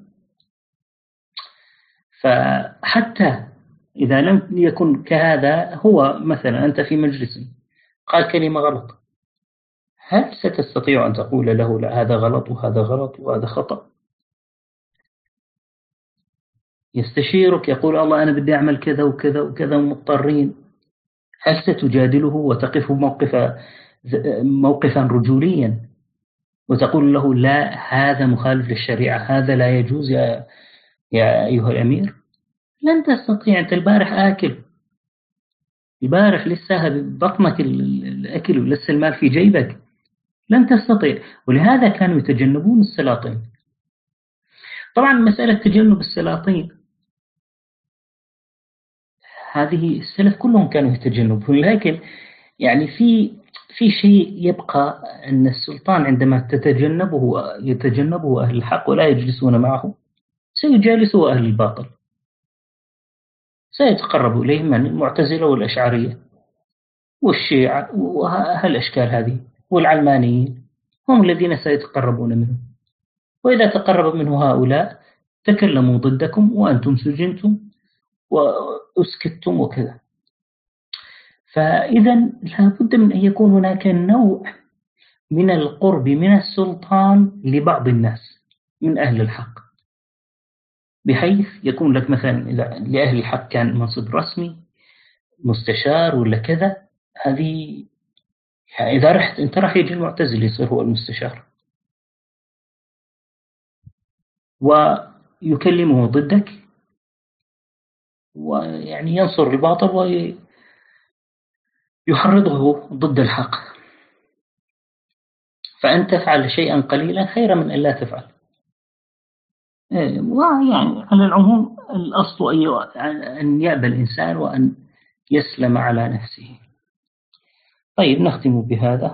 فحتى إذا لم يكن كهذا، هو مثلا أنت في مجلس قال كلمة غلط، هل ستستطيع أن تقول له لا هذا غلط وهذا غلط وهذا خطأ؟ يستشيرك، يقول الله أنا بدي أعمل كذا وكذا وكذا ومضطرين، هل ستجادله وتقف موقفا موقفا رجوليا وتقول له لا هذا مخالف للشريعة، هذا لا يجوز يا يا أيها الأمير؟ لن تستطيع. أنت البارح آكل، البارح لسه بطنك الأكل ولسه المال في جيبك، لن تستطيع. ولهذا كانوا يتجنبون السلاطين. طبعا مسألة تجنب السلاطين هذه السلف كلهم كانوا يتجنبون، لكن يعني في في شيء يبقى أن السلطان عندما تتجنبه يتجنبه أهل الحق ولا يجلسون معه، سيجالسوا أهل الباطل، سيتقربوا إليهم من المعتزلة والأشعرية والشيعة وهالأشكال هذه والعلمانيين، هم الذين سيتقربون منه. وإذا تقرب منه هؤلاء تكلموا ضدكم وأنتم سجنتم وأسكتتم وكذا. فإذا لابد من أن يكون هناك نوع من القرب من السلطان لبعض الناس من أهل الحق، بحيث يكون لك مثلا إذا لأهل الحق كان منصب رسمي مستشار ولا كذا، هذه يعني إذا رحت أنت راح يجي المعتزلي يصير هو المستشار ويكلمه ضدك ويعني ينصر الباطل ويحرضه ضد الحق، فأن تفعل شيئا قليلا خيرا من أن لا تفعل. ويعني على العموم الأصل أن يأبى الإنسان وأن يسلم على نفسه. طيب نختم بهذا.